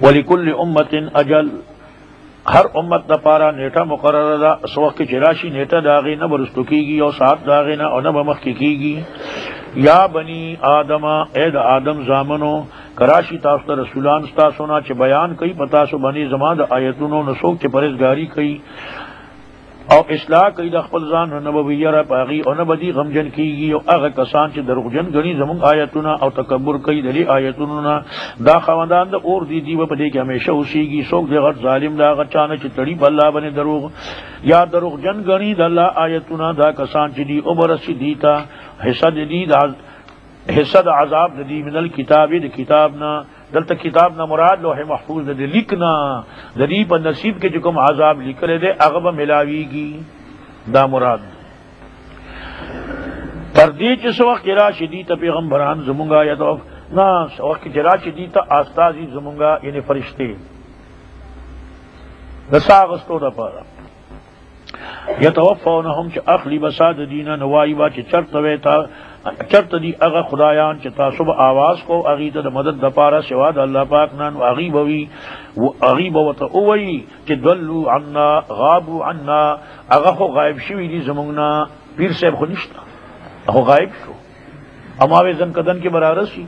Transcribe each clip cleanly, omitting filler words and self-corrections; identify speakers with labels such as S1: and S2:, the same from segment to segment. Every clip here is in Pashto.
S1: ولکل امت اجل، ہر امت دا پارا نیٹا مقرر دا، اس وقت کی چراشی نیٹا داغی نہ برستو کی گی اور ساتھ داغی نہ اور نہ بمخ کی گی. یا بنی آدم، اے دا آدم زامنو، کراشی تاستا رسولان ستاسونا چھ بیان کئی پتاسو بنی زمان دا آیتونو نسوک چھ پرزگاری کئی او اصلاح کئی دا خپل ځان نبویہ را پاغی او نبدی غمجن کیگی او اغا کسان چھ دروغجن گنی زمان آیتونا او تکبر کئی دلی آیتونونا دا خواندان دا اور دی دیو پدے کہ ہمیشہ اسیگی. سوک دے غٹ ظالم دا غٹ چانا چھ تڑی پا اللہ بنے دروغ یا دروغجن گنی دا اللہ آیتونا دا کسان چھ دی عبرسی دیتا حصہ دا عذاب دی من الکتاب دا کتابنا دلتا کتابنا مراد لوح محفوظ دے لکھنا دری پر نصیب کے جکم عذاب لکھلے دے اغبا ملاوی گی دا مراد. تردی چس وقت جرا شدیتا پیغمبران زمونگا یا تو نا وقت جرا شدیتا آستازی زمونگا یعنی فرشتے رسا غستو دا پارا یتوفونہم چا اخلی بساد دینا نوائی با چا چرت دی اغا خدایان چا تاسب آواز کو اغیت دا مدد دا پارا سواد اللہ پاک نان اغیب وطا اوئی چا دلو عنا غابو عنا اغا خو غائب شوی دی زمونگنا پیر صاحب خو نشتا اخو غائب شو اماوی زن کدن کے برارسی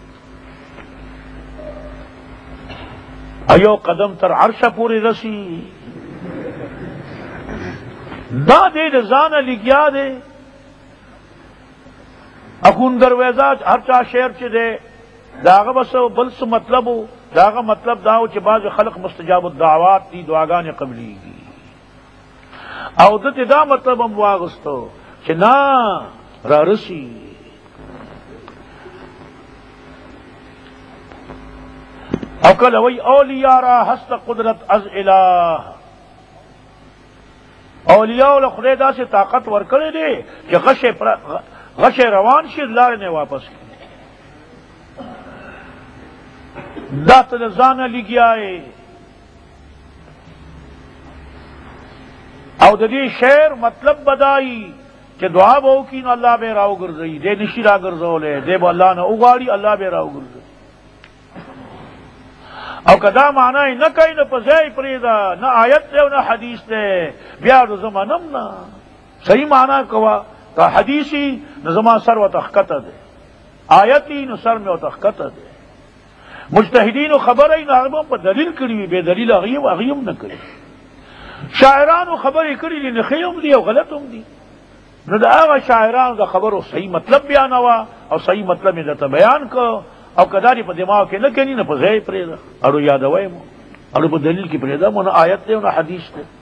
S1: ایو قدم تر عرش پوری رسی دا دے دزانا لگیا دے اخون درویزہ ہر چا شعر چھ دے داغا بس بلس مطلب ہو داغا مطلب داو چھ باز خلق مستجاب الدعوات دی دعاگان قبلی گی او دت دا مطلب ہم واغستو چھ نا را رسی اکل وی اولیاء را حسن قدرت از الہ اولیاء خدای دا سے طاقت ورکڑے دے کہ غش روان شی اللہ نے واپس کی دا تنزانہ لگیا ہے او دی شعر مطلب بدائی کہ دعا بہو کی نو اللہ بے راو گرزئی دے نشی را گرزو لے دے با اللہ نہ اگاڑی اللہ بے راو گرزئی او کدا معنی نہ کئی نہ پزائی پریدا نہ آیت دے نہ حدیث دے بیا دو زمانم نا صحیح معنی کوا تا حدیثی نہ زمان سر و تخکت دے آیتی نہ سر میں و تخکت دے مجتہدین و خبر ای نہ پر دلیل کری بے دلیل اغیم نہ کری شاعران و خبر کری لی نخیم دی او غلطم دی نہ دا آغا شاعران دا خبر و صحیح مطلب بیان ہوا اور صحیح مطلب میں دا بیان کو او کداری پا دماغ کے نہ کنی نہ پا زی پریدا اڑو یاد ہوئے مو اڑو پا دلیل کی پریدا مو نہ آیت دے نہ حدیث دے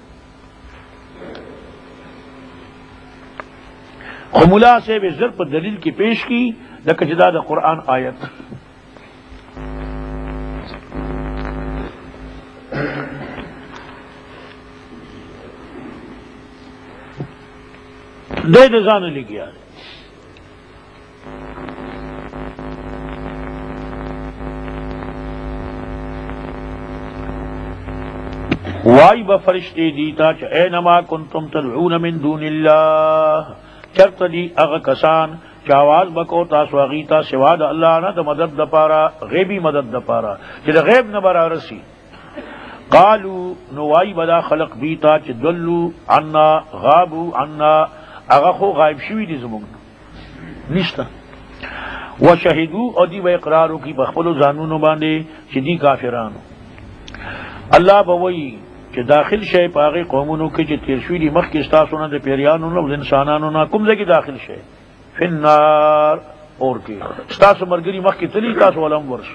S1: خملا سے بے ذر پا دلیل کی پیش کی لکہ جدا دا قرآن آیت دے نظام لگیا وائی بفرشتے دیتا چا اینما کنتم تدعون من دون اللہ چرت دی اغا کسان چاواز بکو تاسو اغیتا سواد اللہ نا دا مدد دا پارا غیبی مدد دا پارا چا دا غیب نبرا رسی قالو نوائی بدا خلق بیتا چا دلو عنا غابو عنا اغا خو غائب شوی دی زمونگ نشتا وشہدو او دی با اقرارو کی بخبلو زانونو باندے چا دی کافرانو اللہ بوئی کہ داخل شے پاغی قومونو کے چھ تیرشوی دی مخ کی استاسونا دے پیریانو نا انسانانو نا کم دے کی داخل شے فی النار اور کی استاسو مرگری مخ کی تلی تاسو علم ورش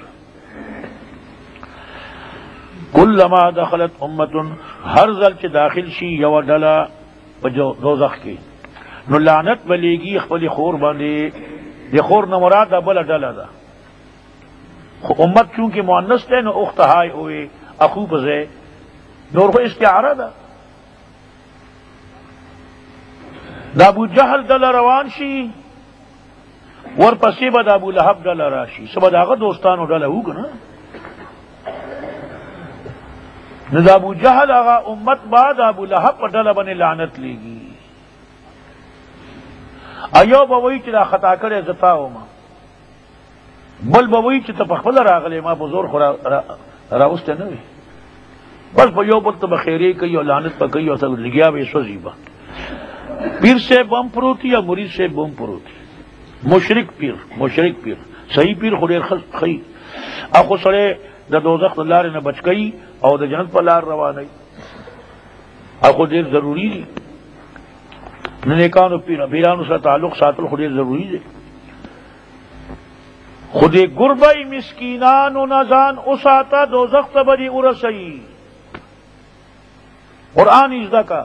S1: کلما دخلت امتن ہر ذل چھ داخل شی یو ڈلا دوزخ کی نو لعنت بلیگی اخبالی خور باندے دی خور نمراد دا بلا ڈلا دا امت چونکہ مؤنث تے نو اختہائی ہوئے اخو بزے نور کو استعارہ دا دا ابو جہل دل روان شی ور پسی با دا ابو لہب دل راشی سبا دا آغا دوستانو دل ہوگا نا دا ابو جہل آغا امت با دا ابو لہب پر دل بنے لعنت لے گی ایو بوئی چی دا خطا کرے زتاو ما بل بوئی چی تا پخبل راغلے ما بزور خورا راوسته نه وي، بس په یو بل ته بخیری کوي او لعنت په کوي او څه لګیا به سوځي با. پیر سے بم پروتی یا مرید سے بم پروتی، مشرک پیر صحیح پیر خو ډېر خی اخو سره د دوزخ لار نه بچ کی او د جنت په لار رواني اخو ډېر ضروری دي. نیکانو پیرانو سره تعلق ساتل خو ډېر ضروری دي. خودی گربئی مسکینان و نزان اساتا دوزخ تبری ارسئی. قرآن ازدہ کا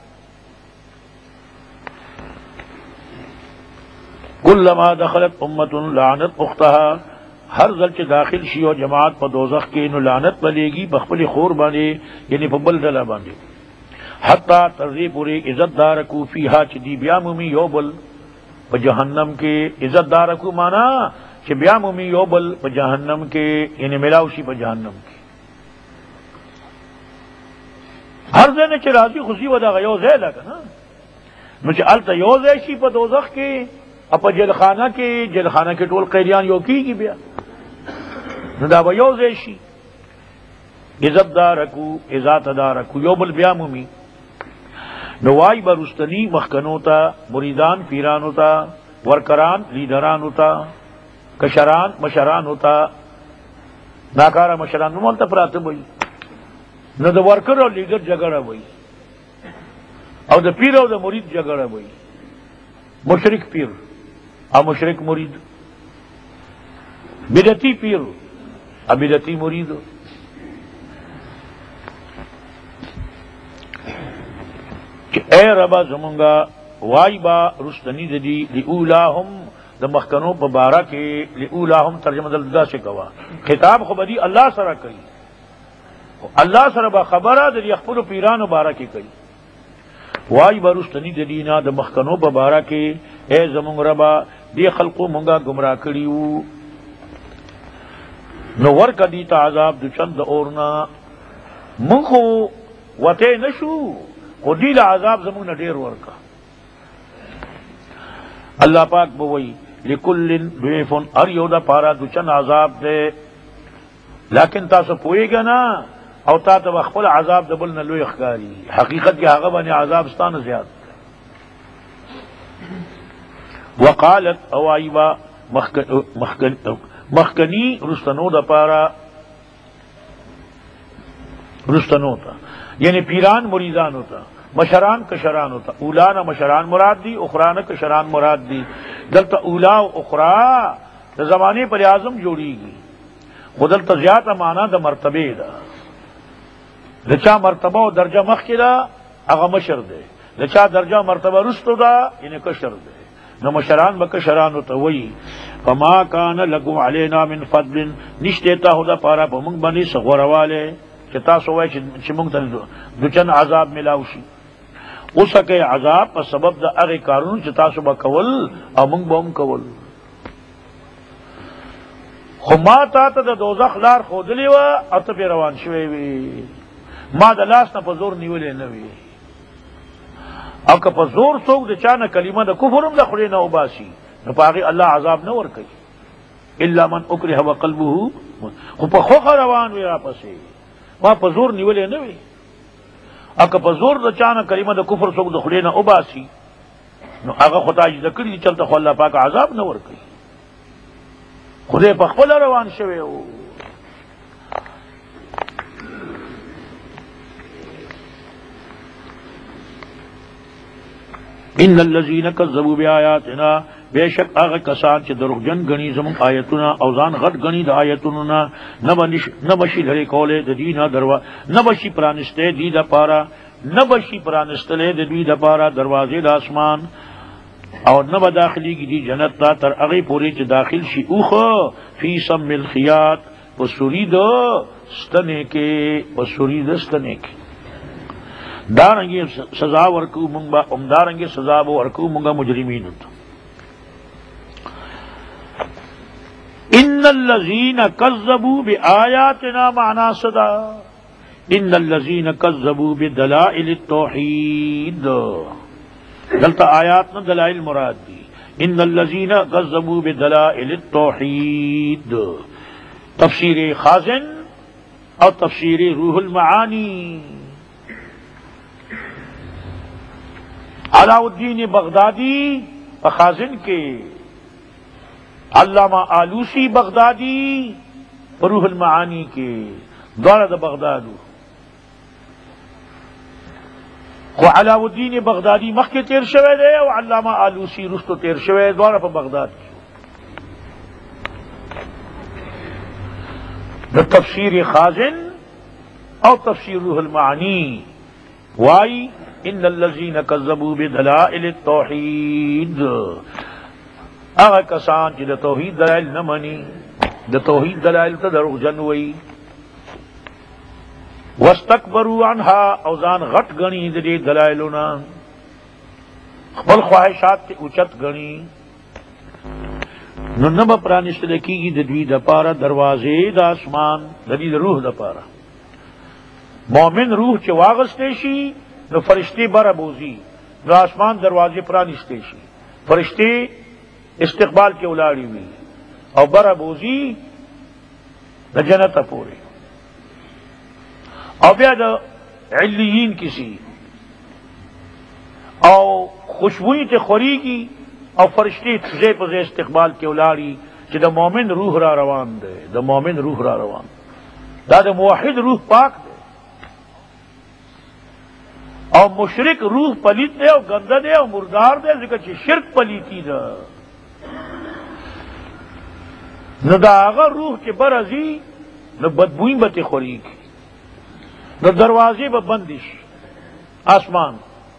S1: کلما دخلت امت لعنت اختها، ہر ځل چې داخل شي او جماعت په دوزخ کې نو لعنت بلېږي بخپل خور باندې، یعنی په بل ډله باندې، حتی ترې پورې عزت دارکو فیها چې دی بیا مومي یو بل په جهنم کې. عزت دارکو مانا چې بیا مومي یو بل په جهنم کې، یعنی ملاو شي په جهنم کې. هر ځای نه چې راځي خوشي و دغه یو ځای ده که نه، نو چې هلته یو ځای شي په دوزخ کې او په جیلخانه کې ټول قیدیان یو کېږي بیا، نو دا به یو ځای شي. عزت دارکو عزت دارکو یو بل بیا مومي. نو وای به رستنی مخکنو ته، مریدان پیرانو ته، ورکران لیډرانو ته، کشران مشرانو ته، ناکاره مشران نو مالته پراته وي، نو د ورکر او لیډر جګړه وي او د پیر او د مرید جګړه وي. مشرک پیر او مشرک مرید، بدعتی پیر او بدعتی مرید. کہ اے ربا زمونگا وائی با رستنی دی لئولاہم د مخکنو په بارا کې، لئولاہم ترجمه دلدا سے کوا خطاب خو بدی الله سره کوي، الله سره با خبره د خپل پیرانو بارا کې کوي. وائی با رستنی دینا د مخکنو په بارا کې، اے زمونږ ربا دی خلقو مونږه گمراه کړیو، نو ورکه دی ته عذاب د چند اورنا مونږ خو وته نشو، خو دی له عذاب زمونږ نه ډېر ورکه. اللہ پاک بوئی لکل ضعیف، ہر یو دا پارا دچن عذاب دے، لیکن تاسو پوئیگا نا او تا تا خپل عذاب د بل نه لوی ښکاری، حقیقت کې هغه باندې عذاب ستانه زیات. وقالت او ایبا مخکنی رستنو دا پارا، رستنو تا یعنی پیران مریدان ہوتا، مشران کشران ہوتا. اولانا مشران مراد دی، اخرانا کشران مراد دی. دلتا اولا و اخرا دا زمانے پر اعظم جوڑی گی، خودلتا زیادہ مانا دا مرتبے دا، لچا مرتبہ و درجہ مخ کی دا اغا مشر دے، لچا درجہ مرتبہ رستو دا یعنی کشر دے. نو مشران بکشران ہوتا وئی. فما کان لکم علینا من فضل، نش دیتا ہو دا پارا پا منگ بنی سغوروالے کہ تاسو وای چې موږ ته دچن عذاب ملاوشي. اوسکه عذاب په سبب د هغه کارونو چې تاسو به کول او موږ به هم کول. خو ما تا ته د دوزخ لار ښودلې وه او ته پرې روان شوی وي، ما د لاس نه په زور نیولې نه وي. او که په زور څوک د چا نه کلمه د کفر هم د خولې نه وباسي نو په هغې الله عذاب نه ورکوي، الا من اکره وقلبه، خو په خوښه روان وي راپسې، ما په زور نیولې نه وي. اکه په زور د چانه کلمه د کفر څوک د خولې نه وباسي نو هغه خو تاجزه کړي دي، چلته خو الله پاک عذاب نه ورکوي، خدای په خپله روان شوی و. ان الذين كذبوا بآياتنا، بے شک هغه کسان چې دروغجن غني زموږ آیتونه او ځان غټ غني د آیتونو نه، نه بشي لري کوله د دینه دروا، نه بشي پرانسته دي د پاره، نه بشي پرانستلې د دوی د پاره دروازې د اسمان، او نه به داخليږي دي جنت ته تر هغه پورې چې داخل شي اوخه فی سم الخیات، په سوري د ستنې کې، په سوري د ستنې کې. دارنګه سزا ورکو مونږ به همدارنګه سزا ورکو مونږه مجرمینو ته. ان الذين كذبوا بآياتنا معنا صدا، ان الذين كذبوا بدلائل التوحید، دلتا آیات نہ دلائل مراد دی. ان الذين كذبوا بدلائل التوحید، تفسیر خازن اور تفسیر روح المعانی علاء الدین بغدادی خازن کے، علامہ آلوسی بغدادی روح المعانی کے دوارا دا بغداد کو علاء الدین بغدادی مخ کے تیر شوے دے اور علامہ آلوسی رستو تیر شوے دوارا پا بغداد کی دا تفسیر خازن اور تفسیر روح المعانی وائی ان الذین کذبوا بدلائل التوحید اغا کسان چی دا توحید دلائل نمانی، دا توحید دلائل تا دروغجن وئی، واستکبروا عنها اوزان غٹ گنی دے دلائلنا، خپل خواہشات تے اوچت گنی، نو نبا پرانشت لکی گی دوی دا پارا دروازے دا اسمان دوی دا روح دا پارا مومن روح چی واغستے شی نو فرشتے برا بوزی نو آسمان دروازے پرانشتے شی فرشتے استقبال کے الاڑی ہوئی اور برا بوزی نہ جنت پورے اور بیا دا علیین کسی اور خوشبوئی تے خوری کی اور فرشتی تزے پزے استقبال کے الاڑی کہ دا مومن روح را روان دے، دا مومن روح را روان دا موحد روح پاک دے، اور مشرک روح پلیت دے اور گندہ دے اور مردار دے، ذکر چی شرک پلیتی دا نو دا آغا روح کے برازی نو بدبوئی بتے خوری کی نو دروازے بندش آسمان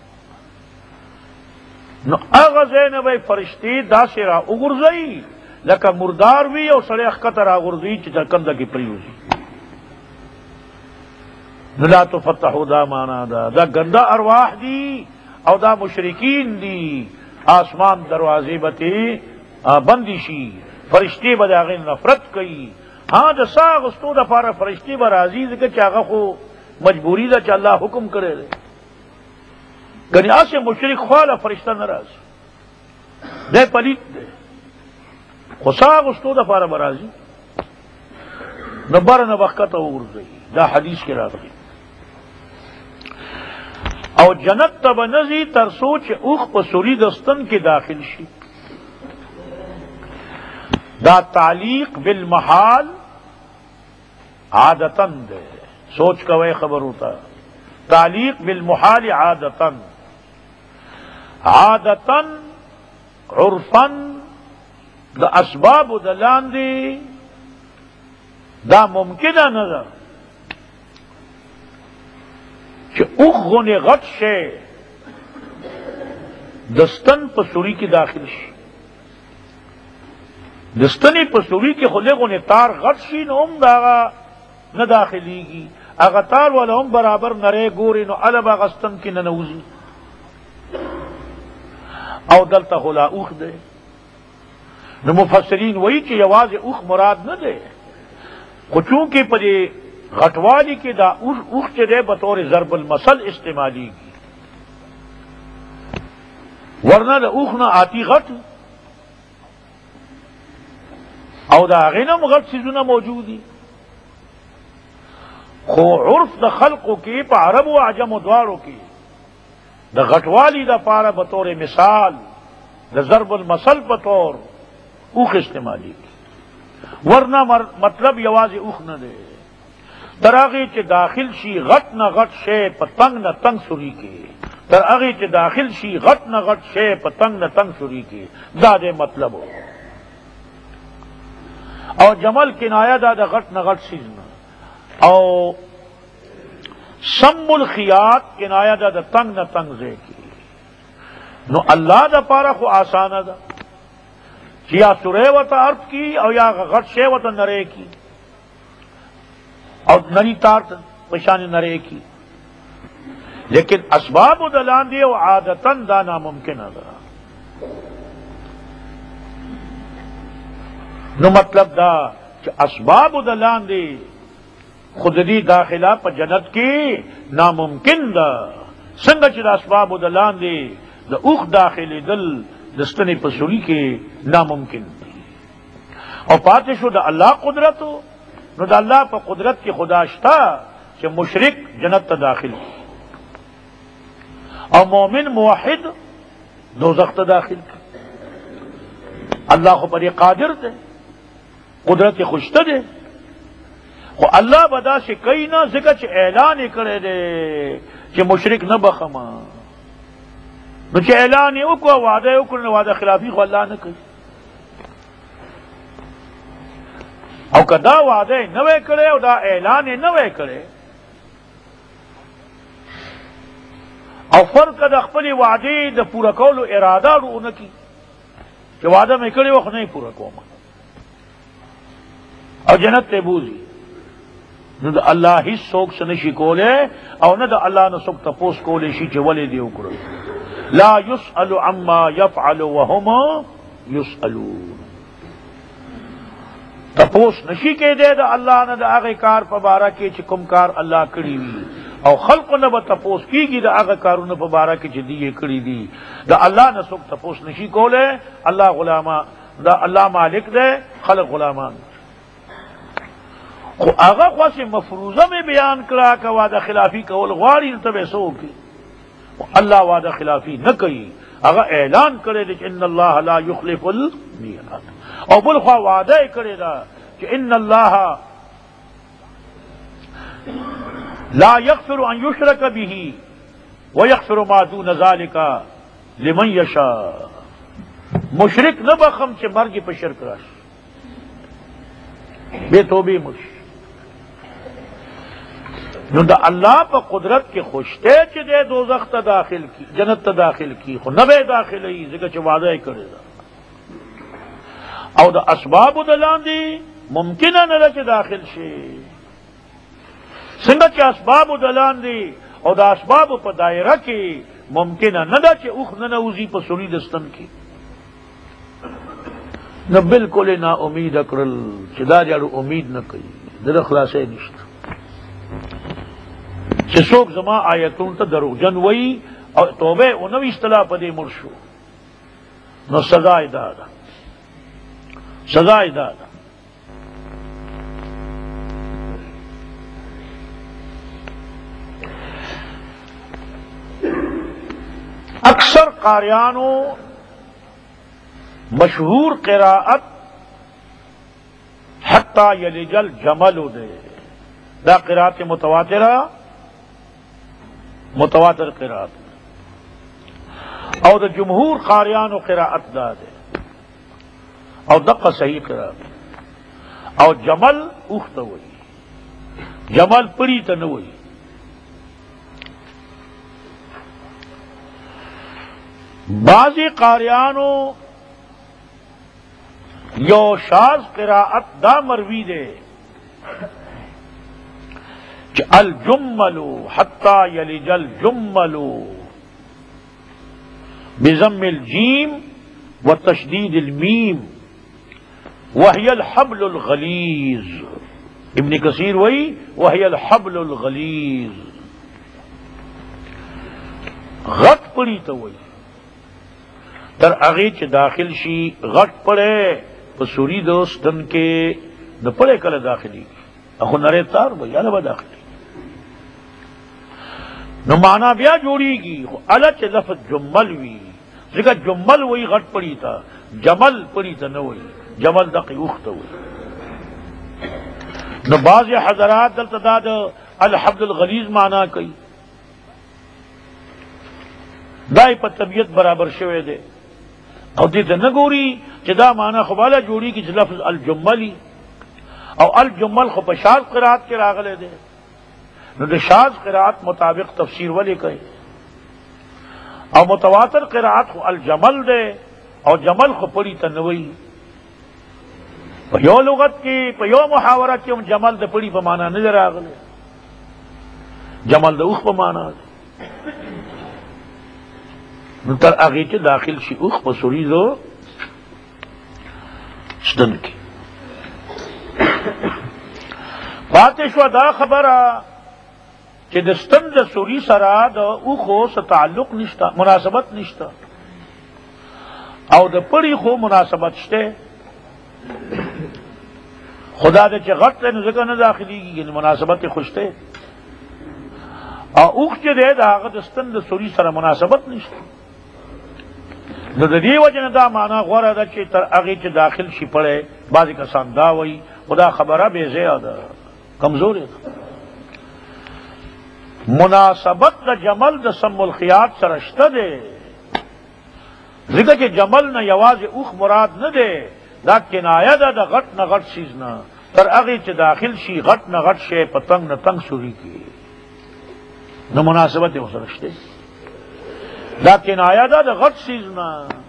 S1: نو آغا زینبی فرشتی دا سرا اگرزئی لکا مردار وی اور سڑے اخکتر آگرزئی چی ترکندہ کی پریوزی نو لا تفتحو دا مانا دا گندہ ارواح دی او دا مشرکین دی آسمان دروازے بتے بندشی فرشتے بداغ نفرت کئی ہاں دا ساغ استو دا پارا فرشتے برازی دکا چاگا خو مجبوری دا چا اللہ حکم کرے دے گنی آسے مشرک خوالا فرشتہ نراز دے پلیت دے خو ساغ استو دا پارا برازی نبار نبخکت اور گئی دا حدیث کے راز گئی او جنت تب نزی ترسوچ اوخ پسوری دستن کے داخل شی دا تعلیق بالمحال عادتن دے سوچ کا وہ خبر ہوتا تعلیق بالمحال عادتن عادتن عرفن دا اسباب دلان دی دا ممکنہ نظر کہ اخغن غٹ شے دستن پسوری کی داخل شی دستنی پسوری کی خلے گنے تار غٹ شی نو ام داغا نہ داخلی گی اگا تار والا ام برابر نرے گوری نو علب اغستن کی ننوزی او دلتا خلا اوخ دے نو مفسرین وہی کہ یواز اوخ مراد نہ دے چونکہ پدے غٹوالی کے دا اوخ چدے بطور ضرب المثل استعمالی کی ورنہ دا اوخ نہ آتی غٹ او دا غینم غٹ سیزونا موجودی خو عرف دا خلقو کی پا عرب و عجم و دوارو کی دا غٹوالی دا پارا بطور مثال دا ضرب المثل بطور اوخ استعمالی کی ورنہ مطلب یواز اوخ نہ دے تراغی چ داخل شی غٹ نہ غٹ شے پتنگ نہ تنگ سوری کی تراغی چ داخل شی غٹ نہ غٹ شے پتنگ نہ تنگ سوری کی دا دے مطلب ہو اور جمل کنایا دا غٹ نہ غٹ سیزنا او سم الخیات کنایا دا تنگ نہ تنگ زے کی نو اللہ دا پارا خو آسان دا یا سرے وتا عرف کی او یا غٹ شے وتا نرے کی اور نری تار پشان نرے کی لیکن اسباب دلان دی او عادتن دا ناممکن دا نو مطلب دا کہ اسباب دلان دی خود دی داخلہ پا جنت کی ناممکن دا سنگا چی دا اسباب دلان دی دا اوخ داخل دل دستنی پسوری کے ناممکن دی اور پاتے شو دا اللہ قدرت ہو نو دا اللہ پا قدرت کی خدا شتا کہ مشرک جنت تا داخل کی اور مومن موحد دوزخ تا داخل کی. اللہ کو پر یہ قادر دے، قدرت خوشت دے، خو اللہ بدا سے کئی نہ ذکر چھ اعلان کرے دے کہ مشرک نہ بخما نو چھ اعلان اکو وعدہ اکرن وعدہ خلافی خو اللہ نہ کئی او کدا وعدہ نوے کرے او دا اعلان نوے کرے او فرق دا خپل وعدی دا پورا کولو ارادہ رو نکی کہ وعدہ میں کرے وقت نہیں پورا کوما او جنت تے بوزی نو دا اللہ ہی سوک سے نشی کولے او نہ دا اللہ نہ سوک تپوس کولے شی چھ ولی دیو کرو. لا یسأل عما یفعل وهم یسألون. تپوس نشی کے دے دا اللہ نہ دا آغی کار پبارا کے چھ کم کار اللہ کری وی او خلق نہ با تپوس کی گی دا آغی کارو نہ پبارا کے چھ دیئے کری دی دا اللہ نہ سوک تپوس نشی کولے. اللہ غلاما دا اللہ مالک دے خلق غلامان خو آغا خواسی مفروضہ میں بیان کرا کہ وعدہ خلافی کول غواری نتبے سو کی اللہ وعدہ خلافی نہ کئی آغا اعلان کرے کہ ان اللہ لا یخلف المیعاد اور بلخوا وعدہ کرے دا کہ ان اللہ لا یغفر ان یشرک به ویغفر ما دون ذالک لمن یشاء. مشرک نہ بخم چھ مرگی پر شرک راش بے توبی مش نو دا اللہ پا قدرت کے خوشتے چھ دے دوزخ تا داخل کی جنت تا داخل کی خو نبے داخل ہی ذکر چھ وعدہ کرے دا او دا اسباب دلان دی ممکنہ نہ چھ داخل شے سنگا چھ اسباب دلان دی او دا اسباب پا دائرہ کی ممکنہ نہ دا چھ اوخ ننوزی پا سنی دستن کی نہ بالکل نا امید اکرل چھ دا جارو امید نہ کئی در خلاصے نشتا چھ سوک زما آیتون تا دروغجن وئی او توبہ انوی اصطلاح پدے مرشو نو سزا دادا سزا دادا. اکثر قاریانو مشہور قراءت حتی یلج الجمل دے دا قراءت متواترہ متواتر قراءت او دا جمہور قاریان و قراءت دا دے او دقا صحیح قراءت او جمل اخت ہوئی جمل پری تا نوئی. بعضی قاریانو یو شاذ قراءت دا مروی دے الجمل حتی یلج الجمل بضم الجیم وتشدید المیم وہی الحبل الغلیظ. ابن کثیر وہی وہی الحبل الغلیظ. غٹ پڑی تو وہی در اغیچ داخل شی غٹ پڑے پسوری دوستن کے نہ پڑے کل داخلی اخو نرے تار بھائی البا داخلی نو مانا بیا جوڑی گی الچ لفظ جمل وی ذکر جمل وہی غٹ پڑی تھا جمل پڑی تھا نہ وہی جمل دقی اخت ہوئی نو بعض حضرات دلتداد الحبل الغلیظ مانا کئی دائی پر طبیعت برابر شوے دے او دیتا نگوری چدا مانا خبالا جوڑی کی لفظ الجملی او الجمل خو پشاز قرآت کے راغلے دے نو دے شاز قرآت مطابق تفسیر ولی کہے او متواتر قرآت خو الجمل دے او جمل خو پڑی تنوئی پیو لغت کی پیو محاورہ کی ہم جمل دے پڑی پمانا نظر آگلے جمل دے اوخ پمانا دے نو تر اغیچ داخل شی اوخ پسوری دو ستن کی باتشو دا خبرہ کہ دستن دا سوری سرا دا اوخو سا تعلق نشتا مناسبت نشتا او دا پڑی خو مناسبت شتے خدا دے چې غټ ته ځکه نه داخليږي یعنی مناسبت خوش ته او اوخ چې دی د هغه د ستن د سوري سره مناسبت نشته. نو د دې وجه نه دا معنا غوره ده چې تر هغې چې داخل شي پړی بعضې کسان دا وایي خدا خبره بې ځایه ده کمزورې ده. مناسبت د جمل د سم الخیاط سره شته دی ځکه چې جمل نه یوازې اوخ مراد نه دی دا کنایه ده د غټ نه غټ چیز نه تر هغې چې داخل شي غټ نه غټ شی په تنګ نه تنګ سوري کې نو مناسبت یې ورسره شته دا کنایه ده د غټ چیز نه.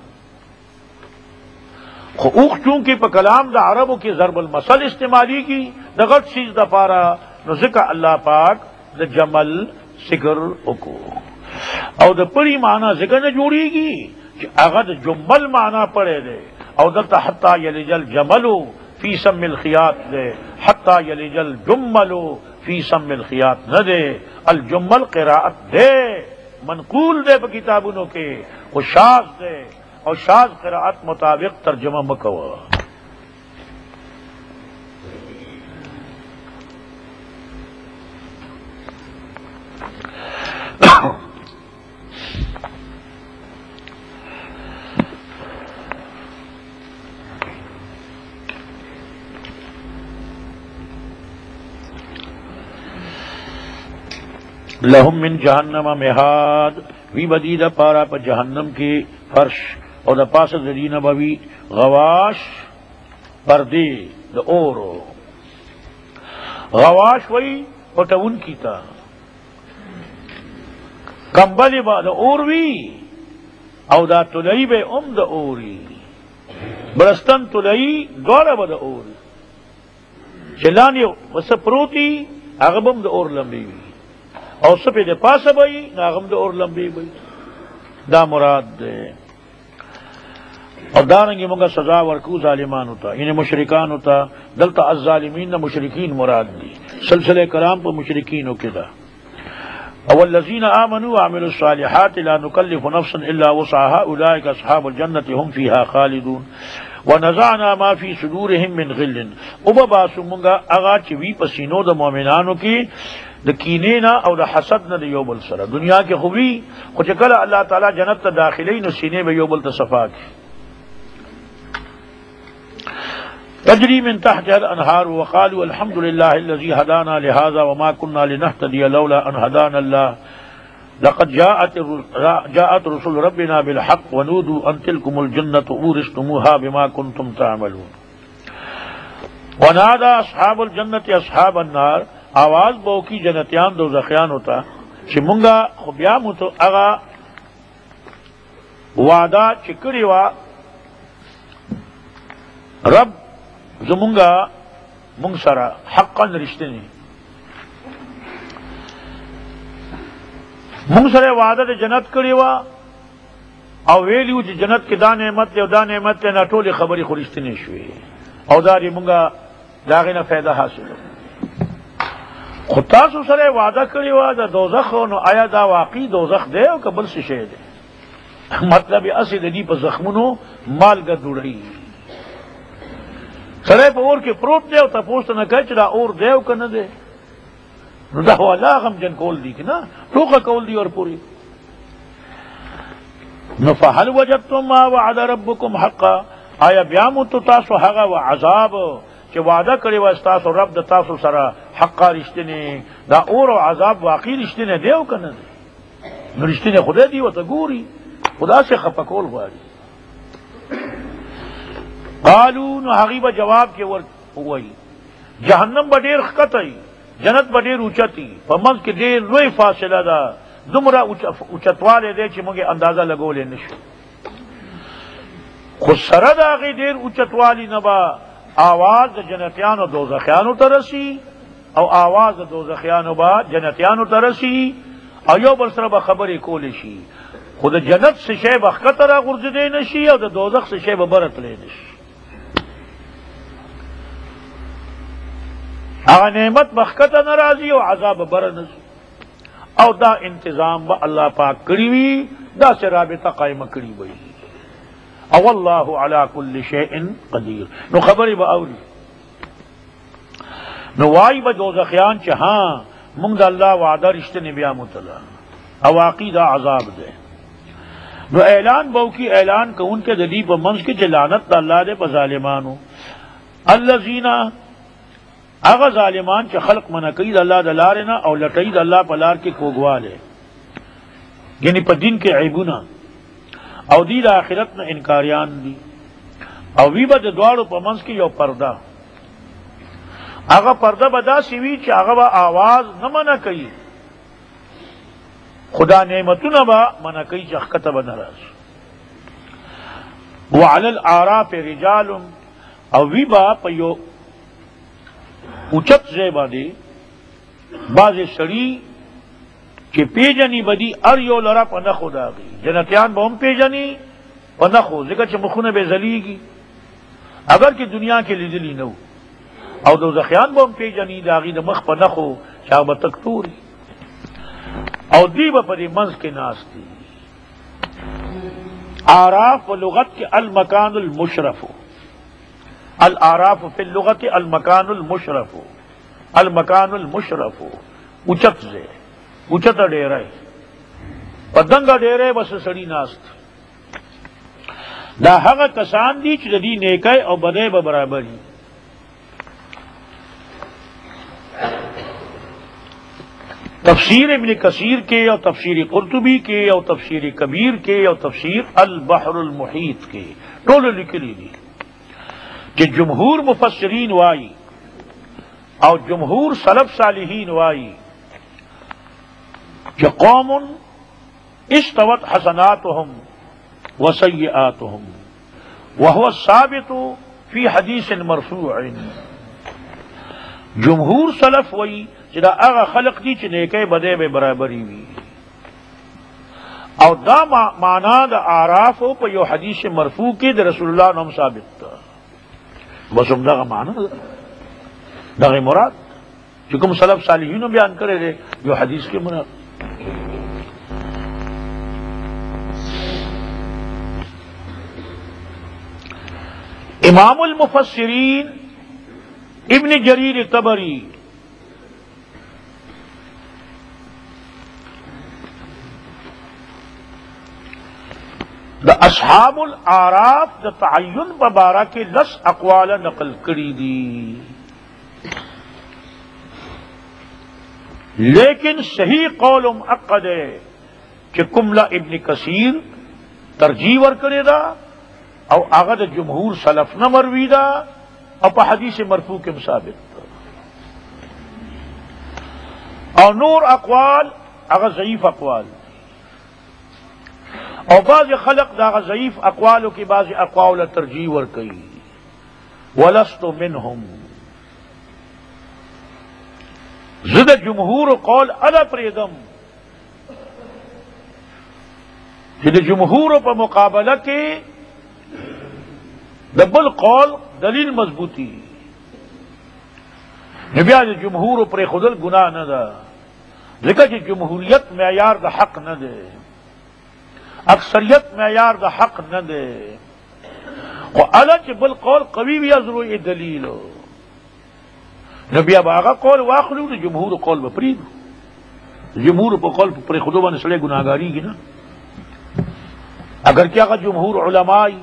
S1: خو اوخ چونکې په کلام د عربو کې ضرب المثل استعمالیږي د غټ چیز دپاره نو ځکه الله پاک د جمل ذکر وکړو او د پړي معنا ځکه نه جوړیږي چې هغه د جمل معنا پړی دی او دلته حتی یلج الجمل فی سم الخیاط دی حتی یلج الجمل فی سم الخیاط نه دی الجمل قراءت دی منقول دے پا کتابونوں کے وہ شاذ دے اور شاذ قراءت مطابق ترجمہ مکوا. لہم من جہنم مہاد وی بدی دا پارا پا جہنم کی فرش اور دا پاس زدین بوی غواش پردے دا اورو غواش وی پتون کی تا کمبل با دا اور وی او دا تلئی بے دا اوری برستن تلئی دوڑا با دا اوری چلانی وسا پروتی اغبم دا اور لمبی وی اور سپے دے پاس بھائی ناغم دے اور لمبی بھائی دا مراد دے. اور دارنگی منگا سزا ورکو ظالمان ہوتا انہیں مشرکان ہوتا دلتا الظالمین نہ مشرکین مراد دی سلسلے کرام پر مشرکینوں کے دا. والذین آمنوا وعملوا الصالحات لا نکلف نفسا الا وسعها اولئک اصحاب الجنة هم فيها خالدون ونزعنا ما فی صدورهم من غل وبباسو منگا اغا چوی پسینو دا مومنانو کی دا کینینا او دا حسدنا دا یوبل سر دنیا کے خوبی خو چکل اللہ تعالی جنت تا داخلی نو سینے بے یوبل تا صفا کی تجری من تحت الانہار وقالوا الحمد للہ الذی هدانا لهذا وما كنا لنهتدي لولا ان هدانا الله لقد جاءت رسل ربنا بالحق ونودوا ان تلكم الجنة اورثتموها بما كنتم تعملون. ونادى اصحاب الجنة اصحاب النار آواز بو کی جنتیان دو زخیان ہوتا چی منگا خبیامو تو اغا وعدا چکری وا رب زمونگا منگ سرا حقا رشتنی منگ سرا وعدا دے جنت کری وا او ویلیو چی جنت کی دا نعمت دے و دا نعمت دے نا ٹولی خبری خورشتنی شوی او داری منگا داغینا فیدہ حاصل ہو. خود تاسو سره وعده کړی و د دوزخ نو آیا دا واقعي دوزخ دی او که بل څه شی دی؟ مطلب یې اسې د دې په زخمونو مالګه دوړی سره په اور کې پروت دی او تاسو نه کوي چې دا اور دی او که نه دی نو دا والا غمجن کول دی که نه ټوکه کول دی اور پوری. نو فهل وجدتم ما وعد ربکم حقا آیا بیا مو تو تاسو هغه و عذاب کہ وعدہ کرے وا تاسو رب د تاسو سره حقا رشتنی دا اور او عذاب واقعی رشتنی دیو کنه نو رشتنی خدای دی وته ګوري خدا سے خپکول غواړي. قالو نو غیب جواب کې ور وای جہنم بډیر خطای جنت بډیر اوچتی په منځ کې ډیر لوی فاصله ده دومره اوچتواله دی چې موږ اندازه لګولې نشو. خو سره دا غي ډیر اوچتوالی نه با آواز جنتیانو دوزخیانو ترسی او آواز دوزخیانو با جنتیانو ترسی او یو بل سره به خبرې کولی شي خو د جنت څه شی به ښکته راغورځېدی نشي او د دوزخ څه شی به بره تلی نشي. هغه نعمت به ښکته نه راځي او عذاب به بره نه او دا انتظام به الله پاک کړي وي داسې رابطه قایمه کړي وي او والله على كل شيء قدير. نو خبری با اوری نو وای به دوزخیان چې ها مونږ د الله وعده رښتینې بیا متلا او واقعي دا عذاب ده. نو اعلان بو کی اعلان کوونکې د دې په منځ کې چې لعنت د الله دې په ظالمانو الذین هغه ظالمان چې خلق منع کوي د الله د لارې نه او لټوي د الله په لار کې کوږواله، یعنی په دین کې عیبونه او دی د آخرت نه انکاریان دي. او وی به د دواړو په منځ کې یو پرده، هغه پرده به داسې وي چې هغه به آواز نه منع کوي، خدا نعمتونه به منع کوي چې ښکته به نه راشي. وعلى الاعراف رجال او وی به په یو اوچت ځای باندې بعضې سړي چې پیژني بدی ار یو لره په نښو د هغې جنتیان به هم پیژني په نښو، ځکه چې مخونه به ځلیږي اگر کې دنیا کې لیدلی نه و، او دوزخیان به هم پیژني د هغې د مخ په نښو چې هغه به تک توري او دی به په دې منځ کې ناست دي. اعراف په لغت کې المکان المشرف، الاعراف فی اللغت المکان المشرف، المکان المشرف اوچت ځای، اوچته ډیری په دنګه ډیری بس سړي ناست. دا هغه کسان دي چې د دې نیکۍ او بدۍ به برابر دي. تفسیر ابن کثیر کے اور تفسیر قرطبی کے اور تفسیر کبیر کے اور تفسیر البحر المحیط کے ٹول لکلی دی کہ جمہور مفسرین وائی اور جمہور سلف صالحین وائی کہ قوم استوت حسناتهم وسیئاتهم وهو الثابت فی حدیث مرفوع. جمہور سلف وئی چې دا هغه خلق دي چې نیکۍ بدۍ به برابري وي، او دا معنا د اعراف په یو حدیث مرفوع کې د رسول الله نوم ثابت ده. بس همدغه معنا ده، دغه مراد چې کوم سلف صالحینو بیان کړی دی یو حدیث کې مراد. امام المفسرین ابن جریر طبری دا اصحاب الاعراف دا تعین ببارہ کے 10 اقوال نقل کری دی، لیکن صحیح قول معقد ہے کہ کملا ابن کثیر ترجیح ور کرے دا او آغا دا جمہور سلف نہ مروی دا او پا حدیث مرفوع کے ثابت اور نور اقوال آغا ضعیف اقوال اور بعض خلق دا ضعیف اقوالوں کی بعض اقوال ترجیح ور کئی. ولست منہم زد جمہور قول ادا پریدم، زد جمہور پر مقابلہ کے دبل قول دلیل مضبوطی نبیاد جمہور پر خودل گناہ نہ دا، ذکر کہ جمہوریت معیار دا حق نہ دے، اکثریت معیار دا حق نہ دے، اور الچ بل قول قوی بھی ضرور یہ دلیل ہو. نبی اب آغا قول واخلو تو جمہور قول بپرید، جمہور پر قول پر خودو بن سڑے گناہگاری کی نا. اگر کیا جمہور علمائی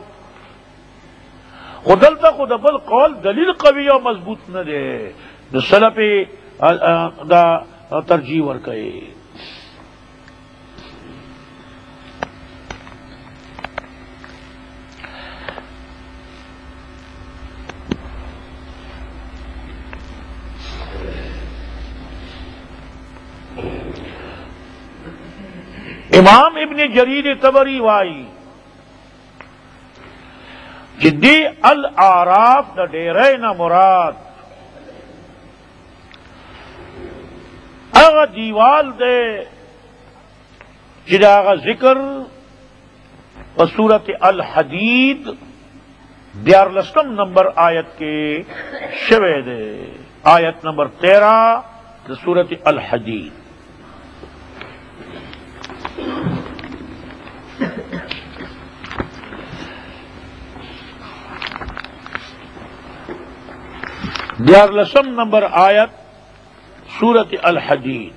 S1: خودل تا خود بل قول دلیل قوی اور مضبوط نہ دے تو سلف دا ترجیح ور کئے. امام ابن جریر طبری وائی جدی الاعراف دا ڈیرین مراد اغا دیوال دے جدا اغا ذکر بصورت الحدید 11 نمبر آیت کے شوے دے، آیت نمبر 13 سورت الحدید. 11 نمبر آیت سورۃ الحدید.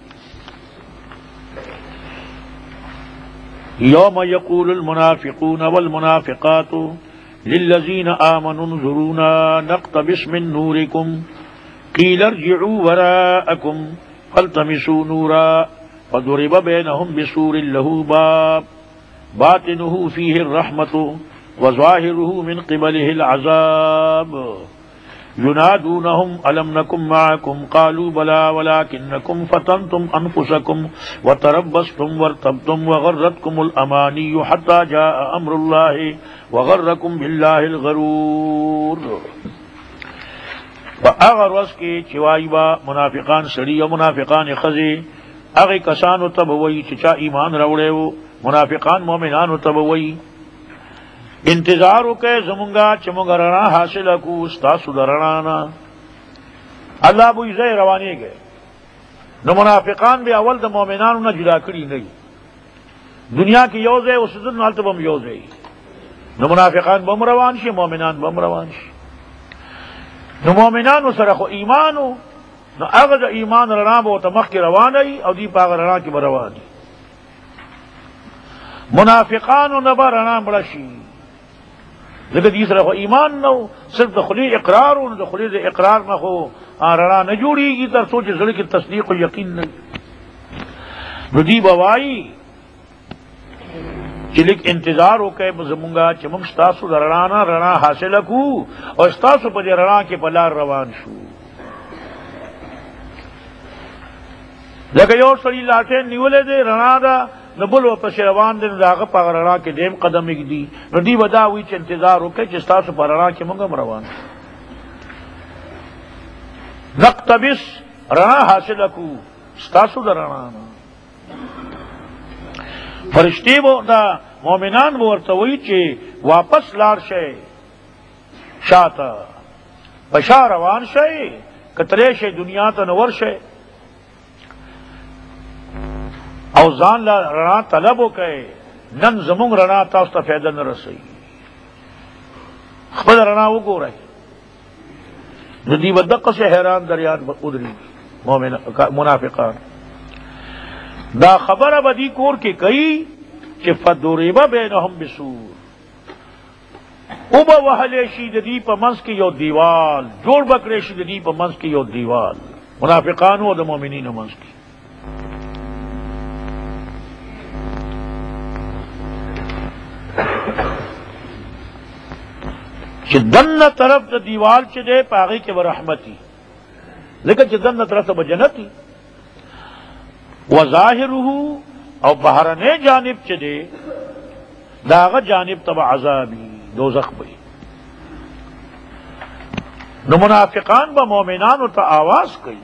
S1: یوم یقول المنافقون والمنافقات للذین آمنوا انظرونا نقتبس من نورکم قیل ارجعوا وراءکم فالتمسوا نورا فضرب بینہم بسور لہ باب باطنہ فیہ الرحمۃ وظاہرہ من قبلہ العذاب ینادونہم الم نکن معکم قالوا بلی ولکنکم فتنتم انفسکم وتربصتم وارتبتم وغرتکم الامانی حتی جاء امر اللہ وغرکم باللہ الغرور. اگر وس کے چوائی با منافقان سڑی و منافقان خزی اغی کسانو تبوئی چچا ایمان روڑے و منافقان مومنانو تبوئی انتظار کے زمنگا چمنگا رنا حاصل کو استاسو درنانا اللہ بوئی زی روانے گئے. نو منافقان بھی اول دا مومنانو نا جدا کری نہیں دنیا کی یوزے اس دن نالتا بم یوزے نو منافقان بم روان شی مومنان بم روان شی. نو مومنانو سرخو ایمانو نو اگر ایمان رنا با تمخ کی روانی او دی پاگ رنا کی بروانی. منافقانو نبا رنا بڑشی لیکن تیسرا خو ایمان نو صرف دخلی اقرار ہو دخلی اقرار نہ ہو رنا نہ جوڑی گی تر سوچ زڑی کی تصدیق و یقین نہیں ردی بوائی چلک انتظار ہو کے زمونگا چمم ستاسو رنا رنا حاصل کو اور ستاسو پا دی رنا کے پلار روان شو. لیکن یو سڑی لاٹین نیولے دے رنا دا نبل و پس روان دے داغ پا رنا کے دیم قدم ایک دی ردی بدا ہوئی چھ انتظار ہو کے چستاسو پا رنا کے منگم روان نقتبس رنا حاصل کو ستاسو دا رنا فرشتی بو دا مومنان بو ورطوئی چھ واپس لار شے شاتا بشا روان شے کترے شے دنیا تا نور شے او زان لا رنا طلبو کئے نن زمونگ رنا تاستا فیدہ نرسی خبر رنا وہ گو رہے ندی بدق سے حیران دریان ادری منافقان دا خبر بدی کور کی کئی کہ فدوریبا بینہم بسور اوبا وحلیشی دی پا منس کی یو دیوال جوڑ بکریشی دی پا منس کی یو دیوال منافقانو و دا مومنین منس کی چھ دن طرف دا دیوال چھ دے پاگی کے برحمتی لیکن چھ دن طرف دا بجنتی وظاہرہ او بہرنے جانب چھ دے داغ جانب تب عذابی دوزخ بئی. نو منافقان با مومنانو تا آواز کئی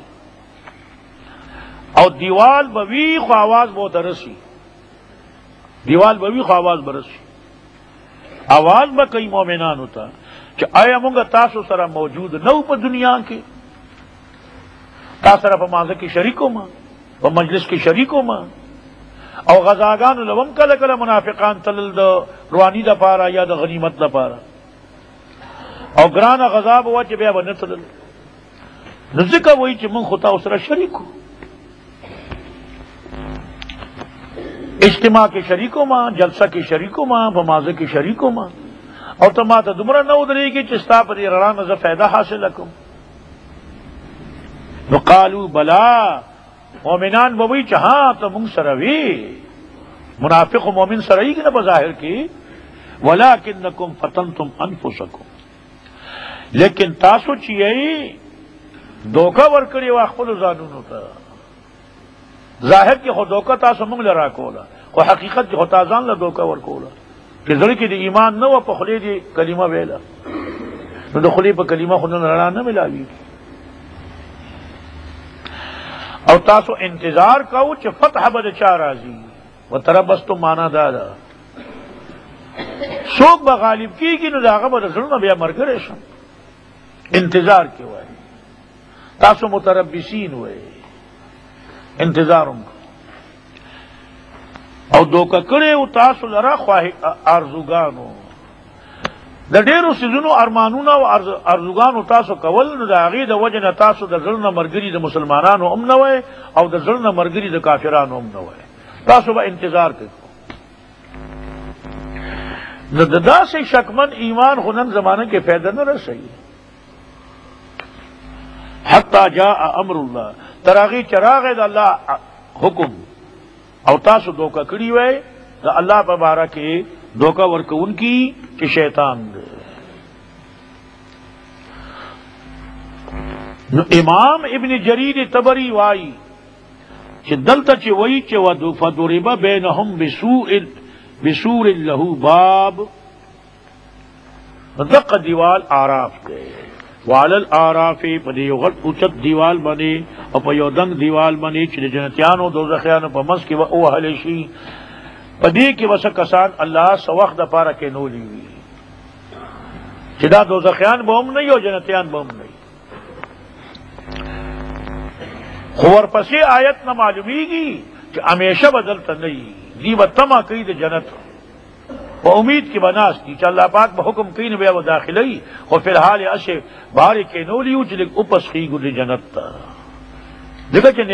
S1: او دیوال بوی خو آواز بہت رسی دیوال بوی خو آواز برسی آواز با کئی مومنانو تا کہ آیا منگا تاسو سرا موجود نو پا دنیا کے تاسرا پا مازہ کی شریکو ماں پا مجلس کی شریکو ماں او غزاگانو لوم کل کل منافقان تلل دا روانی دا پارا یا دا غنیمت دا پارا او گران غزاب ہوا چی بیا بنا تلل نزکا وہی چی من خطا اسرا شریکو اجتماع کے شریکو ماں جلسہ کے شریکو ماں پا مازہ کی شریکو ماں اور تمہارا دمرا نہ ادرے گی چستا پر یہ رڑا نظر فائدہ حاصل لکم. نو قالو بلا مومنان بوئی چہاں تو منگ سروی منافق و مومن سرئی کی نہ بظاہر کی ولیکنکم فتنتم انفسکم لیکن تاسو چیئی دوکہ ورکڑی واخفل زانون ہوتا ظاہر کی خود دوکہ تاسو منگ لرا کولا خو حقیقت کی خود تازان لدوکہ ورکولا کہ ذری کی دی ایمان نہ وہ پخلی دی کلمہ ویلا نو دخلی پا کلمہ خودن رڑا نہ ملاوی او تاسو انتظار کاؤ چھ فتح بد چا رازی و تربستو مانا دادا سوک با غالب کی نو داغا با رسولنا بیا مرگرشن انتظار کی ہوئے تاسو متربسین ہوئے انتظاروں او دوکا کرے او تاسو لرا خواہ آرزوگانو د ډیرو سيزونو ارمانونه او ارزوګانو تاسو کول نو د هغې د وجې نه تاسو د زړه نه ملګري د مسلمانانو هم نه وای او د زړه نه ملګري د کافرانو هم نه وای، تاسو به انتظار کوئ. نو د داسې شکمن ایمان خو نن زمانه کې فایده نه رسوي. حتی جاء امر الله، تر هغې چې راغی د الله حکم او تاسو دوکه کړي وای د الله په باره کې دوکه ورکوونکي چې شیطان دی. نو امام ابن جریر طبری وايي چې دلته چې وایي چې فضرب بینهم بسور له باب، دقه دیوال اعراف دی، وعلى الاعراف په دې یو غټ اوچت دیوال باندې او په یو دنګ دیوال باندې چې د جنتیانو دوزخیانو په منځ کې ووهلی شي، په دې کې وسه کسان الله څه وخت دپاره کینولی وي چې دا دوزخیان به هم نه وي او جنتیان به هم نه وي. خو ورپسې آیت نه معلومیږي چې همیشه به دلته نه وي، دی به تمه کوي د جنت په امید کې به ناست دي چې الله پاک به حکم کوي نو بیا به داخلوي، خو فی الحال اسې بهر یې کینولی وو چې لږ وپسخېږو د جنت ته، ځکه چې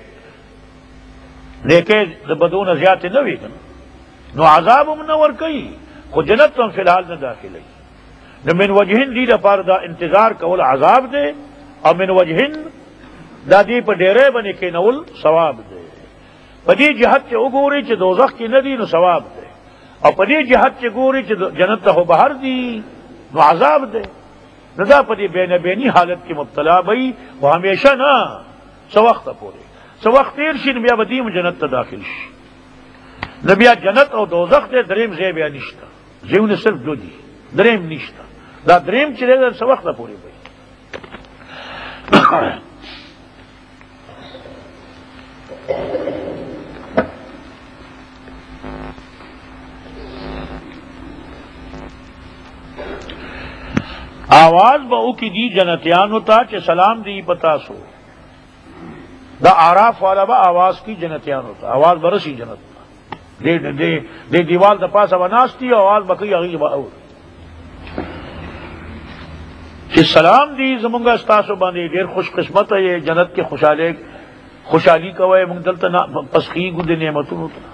S1: نیکۍ د بدو نه زیاتې نه وي نو عذاب هم نه ورکوي خو جنت هم فی الحال نه داخلوي. نو من وجهن دی لپاره دا انتظار کول عذاب دی او من وجهن دا دی په ډیرې باندې کینول ثواب دی. په دې جهت چې وګوري چې دوزخ کې نه دي نو ثواب دی، او په دې جهت چې ګوري چې جنت ته بهر دي نو عذاب دی. نو دا په دې بین بینی حالت کې مبتلا وي او همیشه نه څه وخت پورې څه وخت تیر شي بیا به دې جنت ته داخل شي. نو بیا جنت او دوزخ دې دریم ځای بیا نشته، ځایونه صرف دو دي، دریم نشته. دا دریم چې دی څه وخت پورې وي. آواز به وکړي دي جنتیانو ته چې سلام دی پتا سو، دا اعراف والا به آواز کی جنتیانو ته، آواز برسی جنت دے دیوال د پاسه وناستی آواز به کوي هغې به اوري چې سلام دی زمونږ ستاسو باندې ډېر خوش قسمته یې، جنت کې خوشحالي کوئ، موږ دلته پسخېږو د نعمتونو ته.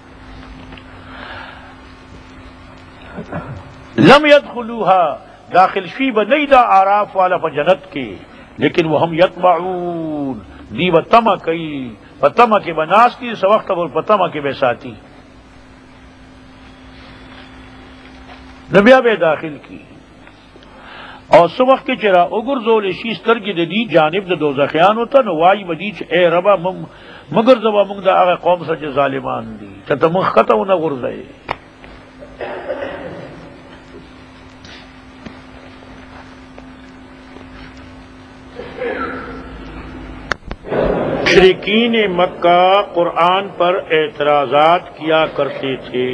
S1: لم يدخلوها، داخل شي به نه دا اعراف والا په جنت کې، لیکن وهم یطمعون، دی به تمه کوي، په تمه کې به ناست دي، څه وخته به په تمه کې به ساتي، نو بیا به داخل کی. او څه وخت کې چې را وګرځولی شي سترګې د دې جانب د دوزخیانو ته، نو وایي به دي چې ای ربه مه ګرځوه موږ د هغه قوم سره چې ظالمان دي، چې ته موږ ښکته ونه غورځوې. مشرکین مکہ قرآن پر اعتراضات کیا کرتے تھے،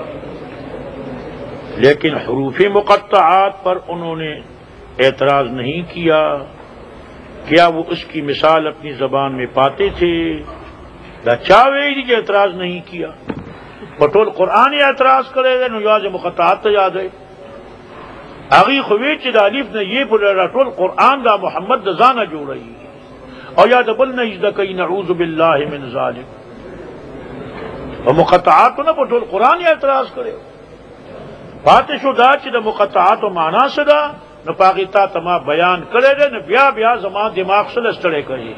S1: لیکن حروف مقطعات پر انہوں نے اعتراض نہیں کیا. کیا وہ اس کی مثال اپنی زبان میں پاتے تھے؟ دا چاوے کہ اعتراض نہیں کیا. پٹول قرآن اعتراض کرے گا نو یاد مقطعات تو یاد ہے اگی خویچ دا الف نے یہ بولا ٹول قرآن دا محمد دا زانہ جو رہی اور یاد بل نہ کئی نعوذ باللہ من ذالک. اور مقطعات نہ پٹول قرآن اعتراض کرے پاتې شو دا چې د مقطعاتو معنا څه ده، نو پاغې تا ته ما بیان کړی دی، نو بیا بیا زما دماغ سره ستړی کوي.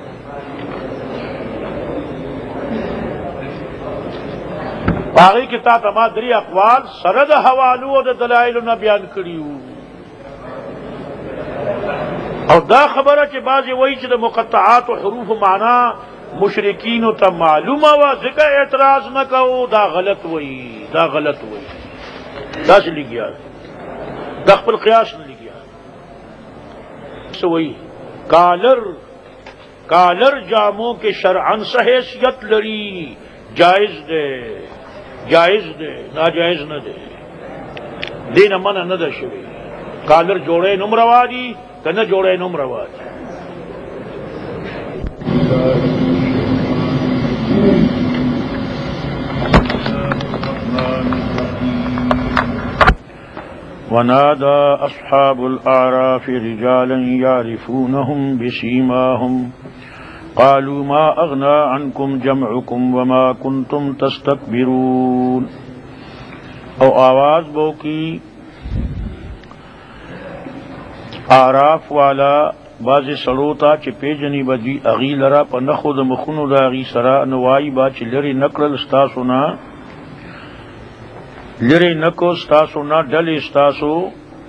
S1: پاغې کې تا ته ما 3 اقوال سره د حوالو او د دلایلو نه بیان کړي وو. او دا خبره چې بعضې وایي چې د مقطعاتو حروف معنا مشرکینو ته معلومه وه ځکه اعتراض نه کوو، دا غلط وایي، دا غلط وایي، دا سے لگیا دا خپل قیاس نه لگیا. سوئی کالر جاموں کے شرعن سے حیثیت لڑی، جائز دے ناجائز نہ دے، دین منع نہ دے شوی. کالر جوڑے نم روا دی کہ نہ جوڑے نم روا دی. ونادى أصحاب الأعراف رجالا يعرفونهم بسيماهم قالوا ما أغنى عنكم جمعكم وما كنتم تستكبرون. او آواز بو کی اعراف والا باز سړوتا چې پیجنی بدی اغي لرا په نخو د مخونو د اغي سرا نوای با چې لري نکړل ستاسو نه لري نکو ستاسو نه ډلې ستاسو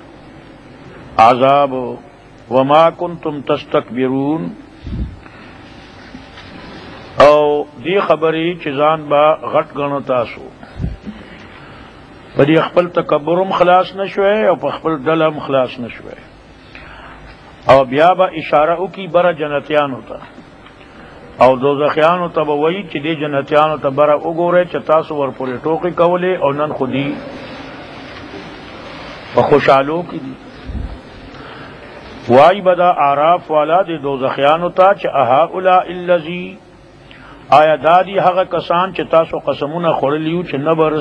S1: عذاب وما كنتم تستكبرون. او دی خبرې چې ځان با غټ غنو تاسو په دې خپل تکبرم خلاص نشوي او په خپل ډلم خلاص نشوي. او بیا با اشاره وکي بر جنتیانو ته او دوزخیانو ته به وایي چې دې جنتیانو ته بر وګورئ چې تاسو ورپورې ټوکې کولې او نن خودي په خوشحالو کې دي. وای بدا اعراف والا د دوزخیانو ته چې اهؤلاء الذی آیا دادی هغه کسان چې تاسو قسمونه خوړلیو چې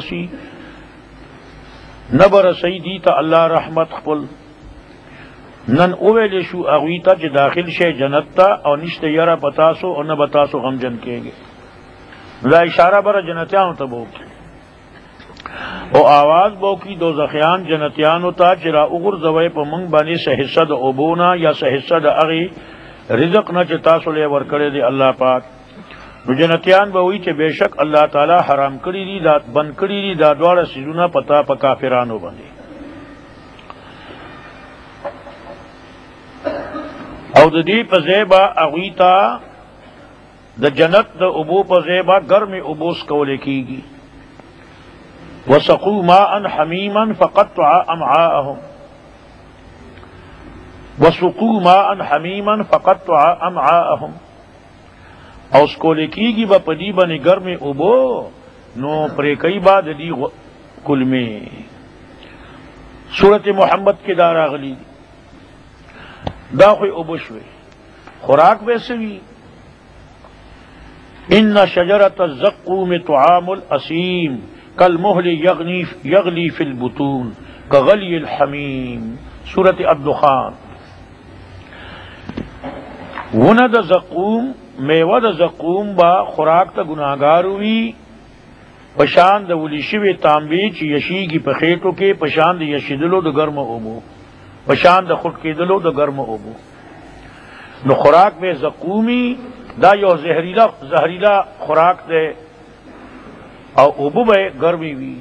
S1: نه برسی دی ته الله رحمت خپل نن اوویل شو اغوی ته چې داخل شي جنت ته او نشته یره پتاسو او نه بتاسو غمجن کېږي. دا اشاره بر جنتیانو ته بو او آواز بو کی دوزخیان جنتیانو ته چې را وګرځوي په مونږ باندې سه حصہ د اوبونا یا سه حصہ د اغي رزق نه چې تاسو له ورکړي دی الله پاک. نو جنتیان به وی چې بشک الله تعالی حرام کړی دي دا بند کړی دي دا دواړه سيزونه پتا په کافرانو باندې. او د دې په زیبا اغویتا د جنت د ابو په زیبا ګرمي ابوس کول کیږي. وسقوا ماء حميما فقطع امعاءهم وسقوا ماء حميما فقطع امعاءهم. او سکول کیږي با پدی باندې ګرمي اوبو نو پرې کوي بعد دی کلمه. سورۃ محمد کې دا راغلی دا خو اوبو شوي خوراک به سوي. ان شجرة الزقوم طعام الاسیم كالمهل يغلي في البطون كغلي الحميم. سورۃ الدخان. ونه د زقوم میوه د زقوم با خوراک ته ګناګار وي پشان د ولی شوی تانبی چې یشیږي په خېټو کې پشان د یشیدلو د ګرم اوبو پشان د خټ کېدلو د ګرم اوبو. نو خوراک به زقومی دا یو زهریلا خوراک ده او اوبو به ګرمي وي.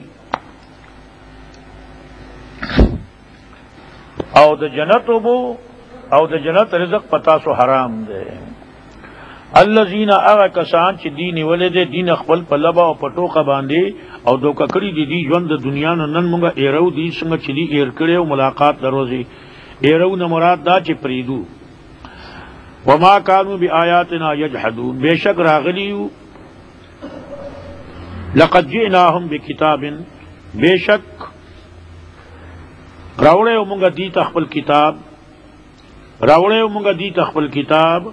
S1: او د جنت اوبو او د جنت رزق پتا سو حرام ده. الذين اغا کسان چې دین ولده دین خپل په لبا او پټوقه باندې او دوکه کړی دي ژوند د دنیا نن مونږه ایرو دي څنګه چې دي ایر کړي او ملاقات دروځي ایرو نه مراد دا چې پریدو. وما كانوا بآياتنا يجحدون. بشک راغلیو لقد جئناهم بكتاب بشک راوړې مونږه دي خپل کتاب راوړې مونږه دي خپل کتاب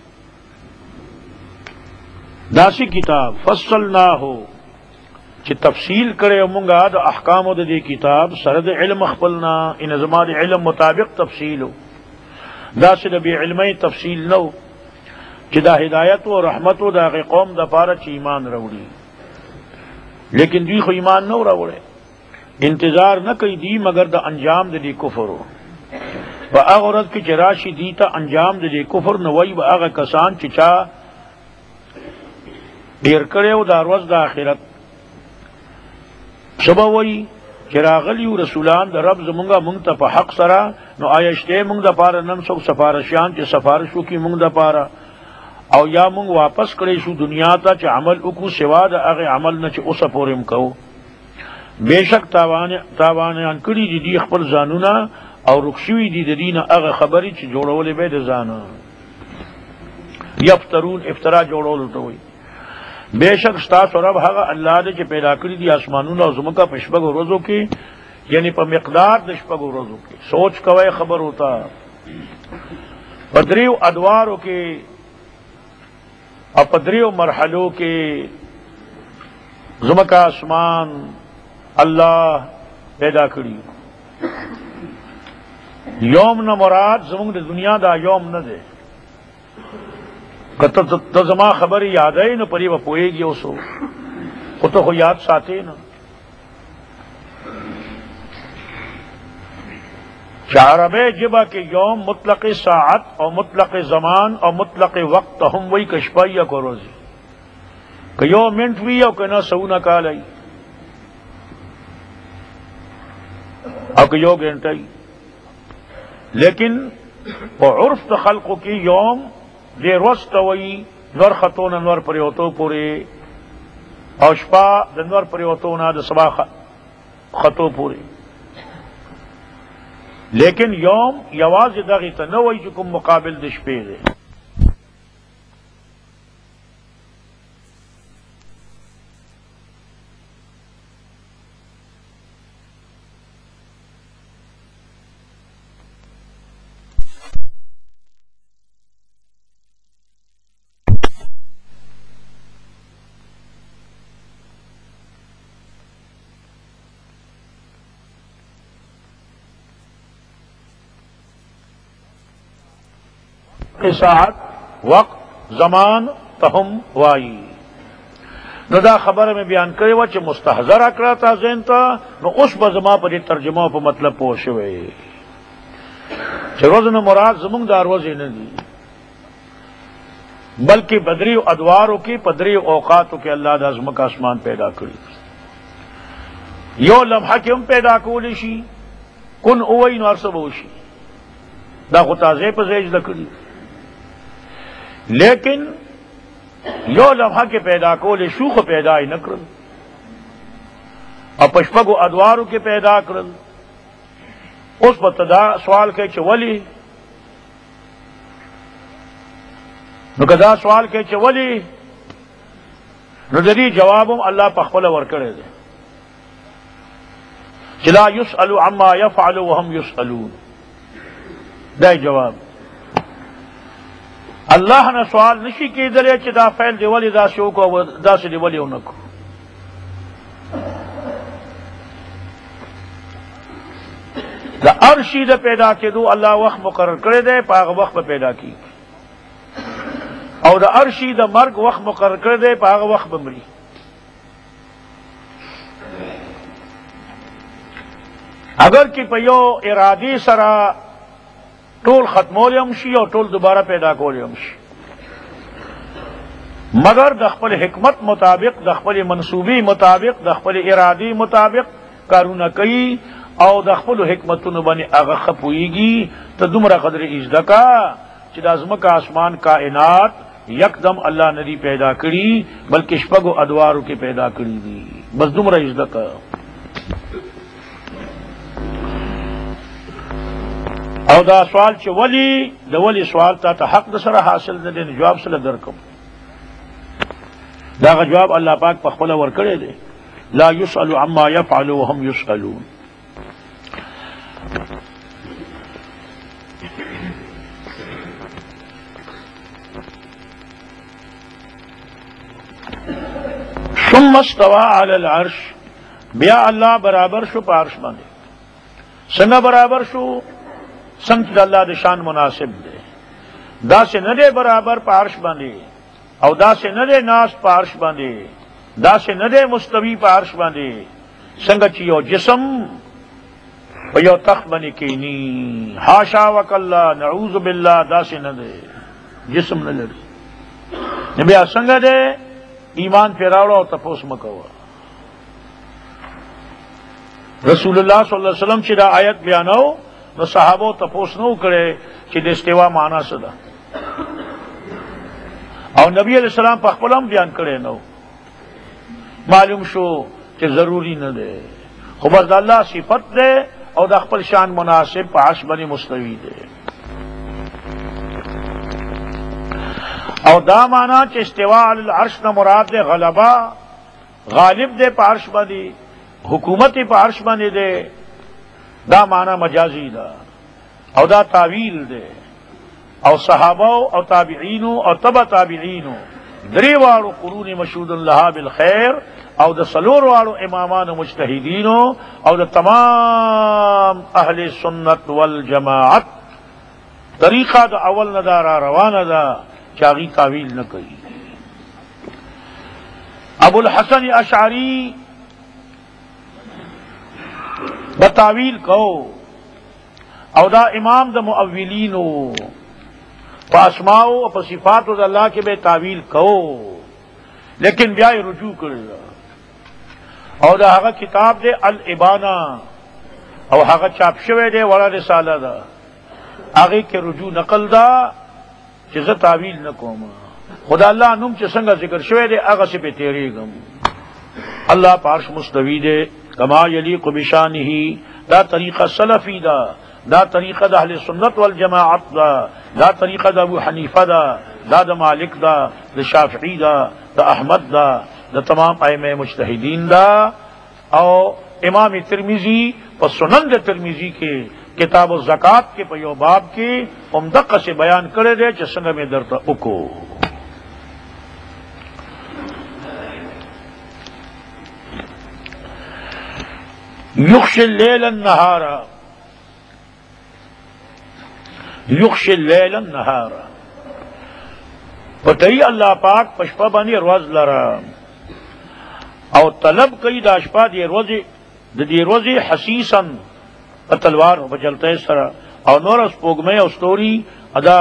S1: داسی کتاب فصلناه چې تفصیل کړي مونږه د احکامو د دې کتاب سره د علم خپلنا ان زما د علم مطابق تفصیلو داسې د بی علمي تفصیل نو چې دا هدایت او رحمت او د قوم د پاره چې ایمان راوړي لیکن دوی خو ایمان نو راوړي انتظار نه کوي دی مگر د انجام د دې کفر او هغه ورځ کې چې راشي دی ته انجام د دې کفر نه وای به هغه کسان چې چا ډیر کړو د ورځ د آخرت شبا وای چې راغلی رسولان د رب زمونږه مونږ ته په حق سره نو آیشته مونږ د پاره نن څوک سفارشیان چې سفارش وکي مونږ د پاره او یا مونږ واپس کړی شو دنیا ته چې عمل وکړو سوا د هغه عمل نه چې اوسه پورم کوو. بیشک تاوانیان کړي دي خپل ځانونه او رخصوي دي د دینه هغه خبرې چې جوړولې به د ځانه یفترون افترا جوړول ته وي. بیشک ستاسو رب هغه الله دې چې پیدا کړی دي اسمانونه او زمکه په شپږ ورځو کې یعنی په مقدار د شپږ ورځو کې سوچ کوي خبر ہوتا پدریو ادوارو کې او پدریو مرحلو کې زمکه اسمان الله پیدا کړی. یوم نہ مراد زمونږ د دنیا دا یوم نه دی. که ته زما خبرې یادوې نو پرې به پوهېږي اوسو، خو ته خو یاد ساتې نه. چې عربی جبه کې یوم مطلق ساعت او مطلق زمان او مطلق وقت هم وی که شپه یا که ورځ، که یو منټ وي او که نه سونه کاله وي او که یو ګنټه وي. لیکن په عرف د خلقو کې یوم دې ورځ ته وایي نور خطو نه نور پرېوتو پورې، او شپه د نور پرېوتو نه د سبا خطو پورې. لیکن یوم یوازې دغې ته نه وایي چې کوم مقابل د شپې دی. ساعت وقت زمان تهم وائی. نو دا خبر میں بیان کړی و چې مستحضر اکړه تا ذهن ته، نو اوس به زما په دې ترجمه په مطلب پوه شوی چې ورځ نه مراد زمونږ دا ورځې نه دي، بلکې بدری ادوارو کې پدری اوقاتو کې الله د ازمک اسمان پیدا کړی. یو لمحه کې هم پیدا کولی شي، کن اوئی نو ارسه به وشي، دا خو تازه په ځای زده کړي. لیکن یو لمحه کې پیدا کولې شو، خو پیدا یې نه کړل، او په شپږو ادوارو کې پیدا کړل. اوس به ته دا سوال کوي چې ولې؟ نو که دا سوال کوي چې ولې، نو د دې جواب هم الله په خپله ورکړی دی چې لا یسأل عما یفعل وهم یسألون. دا جواب اللہ نے سوال نشی کی دلے چې دا فعل دی ولی دا شو کو دا سے دی ولی اونکو. دا ارشی دا پیدا کېدو الله وخت مقرر کړی دی، په هغه وخت به پیدا کی، او دا ارشی دا مرګ وخت مقرر کړی دی، په هغه وخت به مري. اگر کی په یو ارادی سره ټول ختمول هم شي او ټول دوباره پیدا کول هم شي، مگر د خپل حکمت مطابق، د خپل منصوبی مطابق، د خپل ارادی مطابق کارونه کوي، او د خپل حکمتونو باندې هغه خپويږي. ته دومره قدر اجزا کا چې د ازمکه اسمان کائنات یکدم الله ندی پیدا کړي، بلکې شپږو ادوارو کې پیدا کړي دي. بس دومره اجزا کا. او دا سوال چې ولی، د ولی سوال ته حق د سره حاصل نه دی، جواب سره درکم. دا جواب الله پاک په خپل ورکړی دی، لا یسأل عما یفعل وهم یسألون. ثم استوى على العرش، بیا الله برابر شو په عرش باندې. څنګه برابر شو؟ څنګه د الله د شان مناسب دی. دا سے نه دی برابر په عرش باندې، او دا سے نه دی ناس په عرش باندې، دا سے نه دی مستوی په عرش باندې. څنګه چې یو جسم په یو تخت باندې کینی، حاشا وکلا نعوذ بالله، دا سے نه دی، جسم نه لري. بیا څنګه دی؟ ایمان پہ راوړه او تپوس مکوه. رسول الله صلی الله علیه وسلم چې دا آیت بیانو، نو صحابو تپوس نو کړي چې د استوا معنا څه ده، او نبی علیہ السلام په خپل هم بیان کړي نو. معلوم شو چې ضروری نه ده، خو بس د الله صفت ده او د خپل شان مناسب په عرش باندې مستوی ده. او دا معنی چې استواء علی العرش نه مراد ده غلبہ، غالب ده په عرش باندې، حکومت په عرش باندې ده، دا معنی مجازی ده او دا تعویل ده. او صحابه او تابعین او تبع تابعین درې واړو قرون مشهود لها بالخير او د سلور واړو امامان مجتهدینو او د تمام اهل سنت والجماعت طریقہ د اول ندارا روانه ده چاغي تعویل نہ کوي. ابو الحسن اشعری بتاویل کو او دا امام د مؤولینو پاسماؤ اور صفات اللہ کے بے تعویل کہو لیکن بیا رجوع کر اور دا هغه کتاب دے الابانہ او هغه چاپ شوی دے وړه رساله ده هغه کې رجوع نقل دا چې زه تعویل نکوم خدا الله نوم چې څنګه ذکر شوی دے هغه سے به تیریږم. اللہ پارش مستوی دے کما یلیق بشانہ دا طریقہ سلفی دا طریقہ دا اہل سنت والجماعت دا طریقہ دا ابو حنیفہ دا مالک دا شافعی دا احمد دا تمام ائمہ مجتہدین دا او امام ترمذی و سنن ترمذی کے کتاب الزکات کے پیو باب کے عمدق سے بیان کرے دے چ سنگ میں درتا اکو. یخشی اللیل النہار یخشی اللیل النہار پتئی اللہ پاک پشپا بانی روز لرا او طلب کئی دا اشپا دی روزی حسیسن تلوار بچلتے سرا او نورس پوگمے او ستوری ادا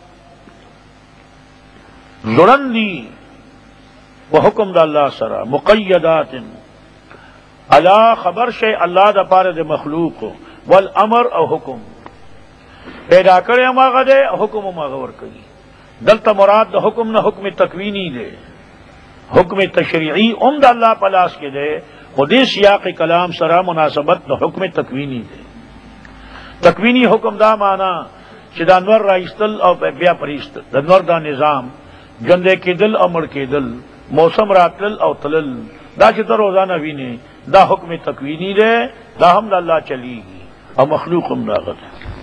S1: زڑن دی و حکم دا اللہ سرا مقیدات اللہ خبر شے اللہ دا پار دے مخلوق والامر او حکم پیدا کرے اماغ دے حکم اماغور کری دلتا مراد دا حکم نہ حکم تکوینی دے حکم تشریعی دا اللہ پلاس کے دے خودی سیاق کلام سرا مناسبت دا حکم تکوینی دے. تکوینی حکم دا مانا چې دا انور رائستل او بیا پریستل دا انور دا نظام جندے کی دل او مڑ کے دل موسم راتل او تلل دا چې تر روزانہ وینے دا حکم تکوینی دے دا ہم دا اللہ چلی گی او مخلوق ہم دا غد.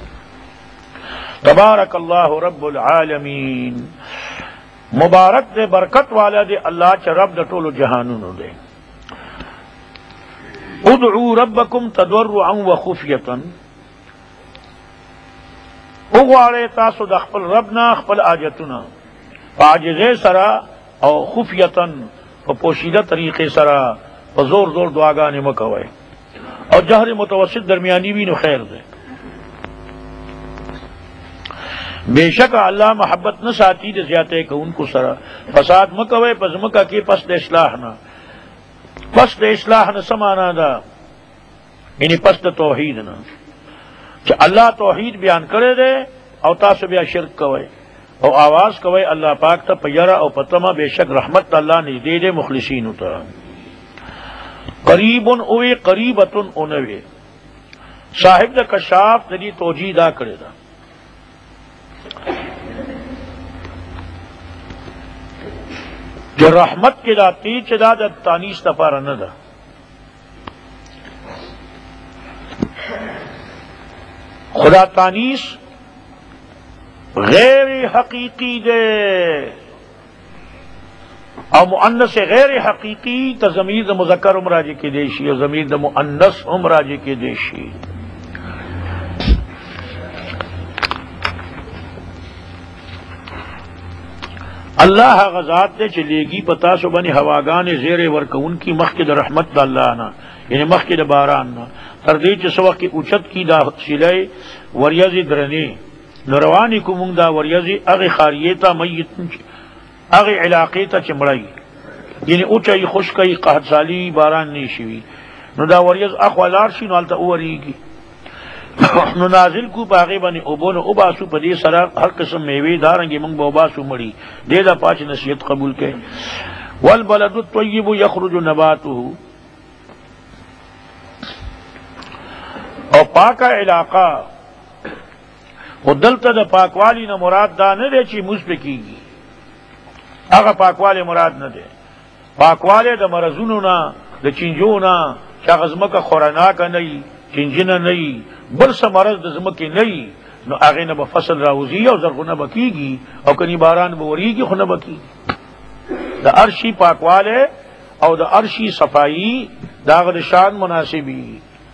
S1: تبارک اللہ رب العالمین مبارک دے برکت والا دے اللہ چا رب دا طول جہانونو دے. ادعو ربکم تضرعا وخفیتا اغوارے تاسو دا خپل ربنا خپل آجتنا عاجزے سرا او خفیتا و پوشیدہ طریقے سرا و زور زور دعاگانے مکوئے اور جہر متوسط درمیانی بھی نو خیر دے. بے شک اللہ محبت نہ ساتھی دے زیادہ کہ ان کو سرا فساد مکوئے پس مکہ کی پس دے اصلاح نہ سمانا دا یعنی پس دے توحید نہ کہ اللہ توحید بیان کرے دے او تاسو بیا شرک کوئے او آواز کوئے اللہ پاک تا پیرا او پتما بے شک رحمت اللہ نے دے دے مخلصین تا. قریب اوے قریبتن اونوے صاحب دا کشاف دی توجیہ دا کرے دا جو رحمت کے دا تیچ دا دا تانیس تفارا نہ دا خدا تانیس غیر حقیقی دے اور مؤنث غیر حقیقی تا ضمیر دا مذکر راجی کے دیشی اور ضمیر دا مؤنث راجی کے دیشی. اللہ غزات دے چلے گی پتا سو بنی ہواگان زیر ورکون کی مخکد رحمت دا اللہ نا یعنی مخکد باران نا تردی چ سوق کی اوچت کی دا سلے وریزی درنی نروانی کو مونگ دا وریزی اغی خاریتا میت اغی علاقی تا چمڑائی یعنی اوچائی خشکی قحط سالی باران نیشوی نو دا وریز اخوالار شی نوالتا اووری گی نو نازل کو باغی بانی اوبون اوباسو پا دی سرا ہر قسم میوی دارنگی منگ با اوباسو مڑی دے دا پاچ نصیحت قبول کے. والبلد الطیب یخرج نباتہ اور پاکا علاقہ وہ دلتا دا پاکوالی نہ مراد دا نہ دے چی موز پہ کی گی اگا پاکوالے مراد نہ دے پاکوالے دا مرزونو نا دا چنجو نا چاغزمہ کا خورانا کا نئی چنجنا نئی برس مرض دا زمکی نئی نو آغی نبا فصل راوزی اور زرخو نبا کی گی اور کنی باران بوری گی خو نبا کی گی. دا عرشی پاکوالے او دا عرشی صفائی داغ دا شان مناسبی.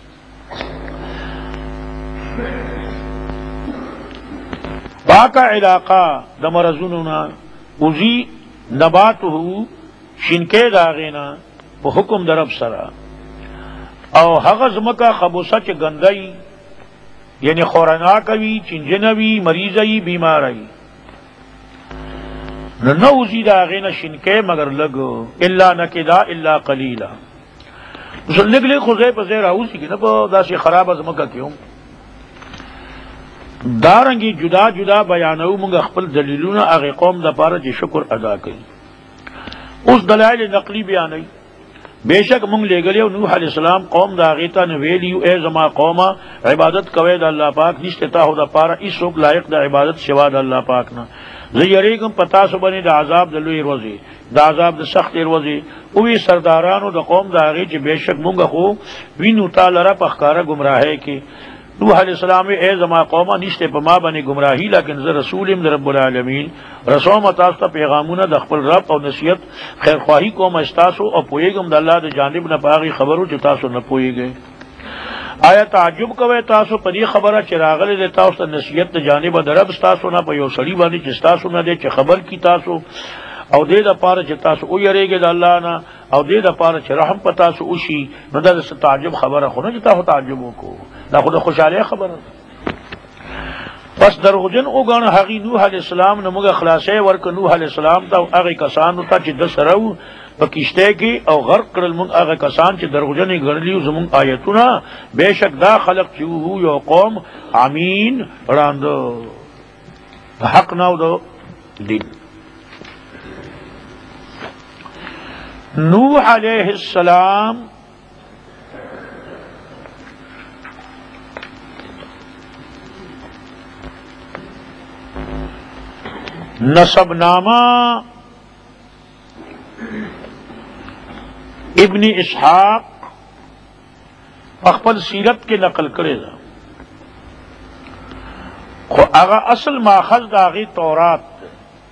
S1: پاکا علاقہ دا مرزوننا اوزی نباتو شنکے داغینا پا حکم در رب سرا او حغز مکا خبوسا چ گندئی یعنی خورنا کوي چنجنوي مریضئی بیمارئی نہ اوزی داغینا شنکے مگر لگو الا نکدا الا قلیلا لگلے خزے پزے راوسی کی نا پا دا سی خراب از مکا کیوں دارنگی جدا جدا بیانو منگا خپل دلیلونا اغی قوم دا پارا جی شکر ادا کری. اس دلائل نقلی بیانی بے شک منگ لے گلیو نوح علیہ السلام قوم دا غیتا نویلیو اے زما قوما عبادت کوئے دا اللہ پاک نشتتا ہو دا پارا اس وقت لائق دا عبادت سوا دا اللہ پاک نا زیریگم پتاسو بنی دا عذاب دا لوی روزی دا عذاب دا سخت روزی اوی سردارانو دا قوم دا غیت بے شک منگا خو وینو تالرا پخکارا گمراہے کی نوح علیہ السلام اے زما قوما نشتے پا ما بنی گمراہی لیکن زر رسولم رب العالمین رسوم اتاستا پیغامونا دا خپل رب او نصیحت خیرخواہی قوم استاسو او پوئیگم دا اللہ دا جانب نا پاغی خبرو چی تاسو نا پوئی گئے. آیا تعجب کوئے تاسو پدی خبرہ چراغل دے تاسو نصیحت دا جانب دا رب ستاسو نا پا یو سڑی بانی چی ستاسو نا دے چی خبر کی تاسو او دے دا پارا چی تاسو او یرے گے دا اللہ نا او دے دا پارا چی رحم پا تاسو اوشی نو دا دست تعجب خبرہ خونا چی تاسو تعجبو کو دا خود خوشحالی خبرہ. پس درغجن اوگان حقی نوح علیہ السلام نمگا خلاصے ورک نوح علیہ السلام تا اغی کسانو تا چی دس رو پا کشتے کی او غرق کرل من اغی کسان چی درغجن گرلیو زمون آیتونا بے شک دا خلق چیوہو یو قوم امین راندو حق ناو دو دین. نوح علیہ السلام نسب نامہ ابن اسحاق اخپل سیرت کے نقل کرے دا خو اغا اصل ماخذ داغی تورات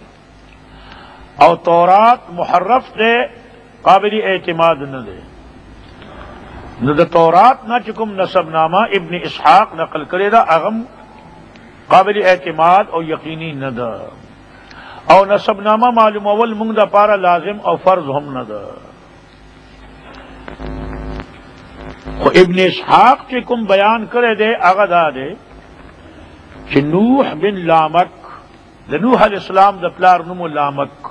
S1: او تورات محرف دے قابل اعتماد نہ دے نہ دا تورات نہ چکم نسب نامہ ابن اسحاق نقل کرے دا اغم قابل اعتماد او یقینی نہ دا او نسب نامہ معلوم اول منگ دا پارا لازم او فرض ہم نہ دا. خو ابن اسحاق چی کم بیان کرے دے اغا دا دے چی نوح بن لامک دا نوح علیہ السلام دا پلار نمو لامک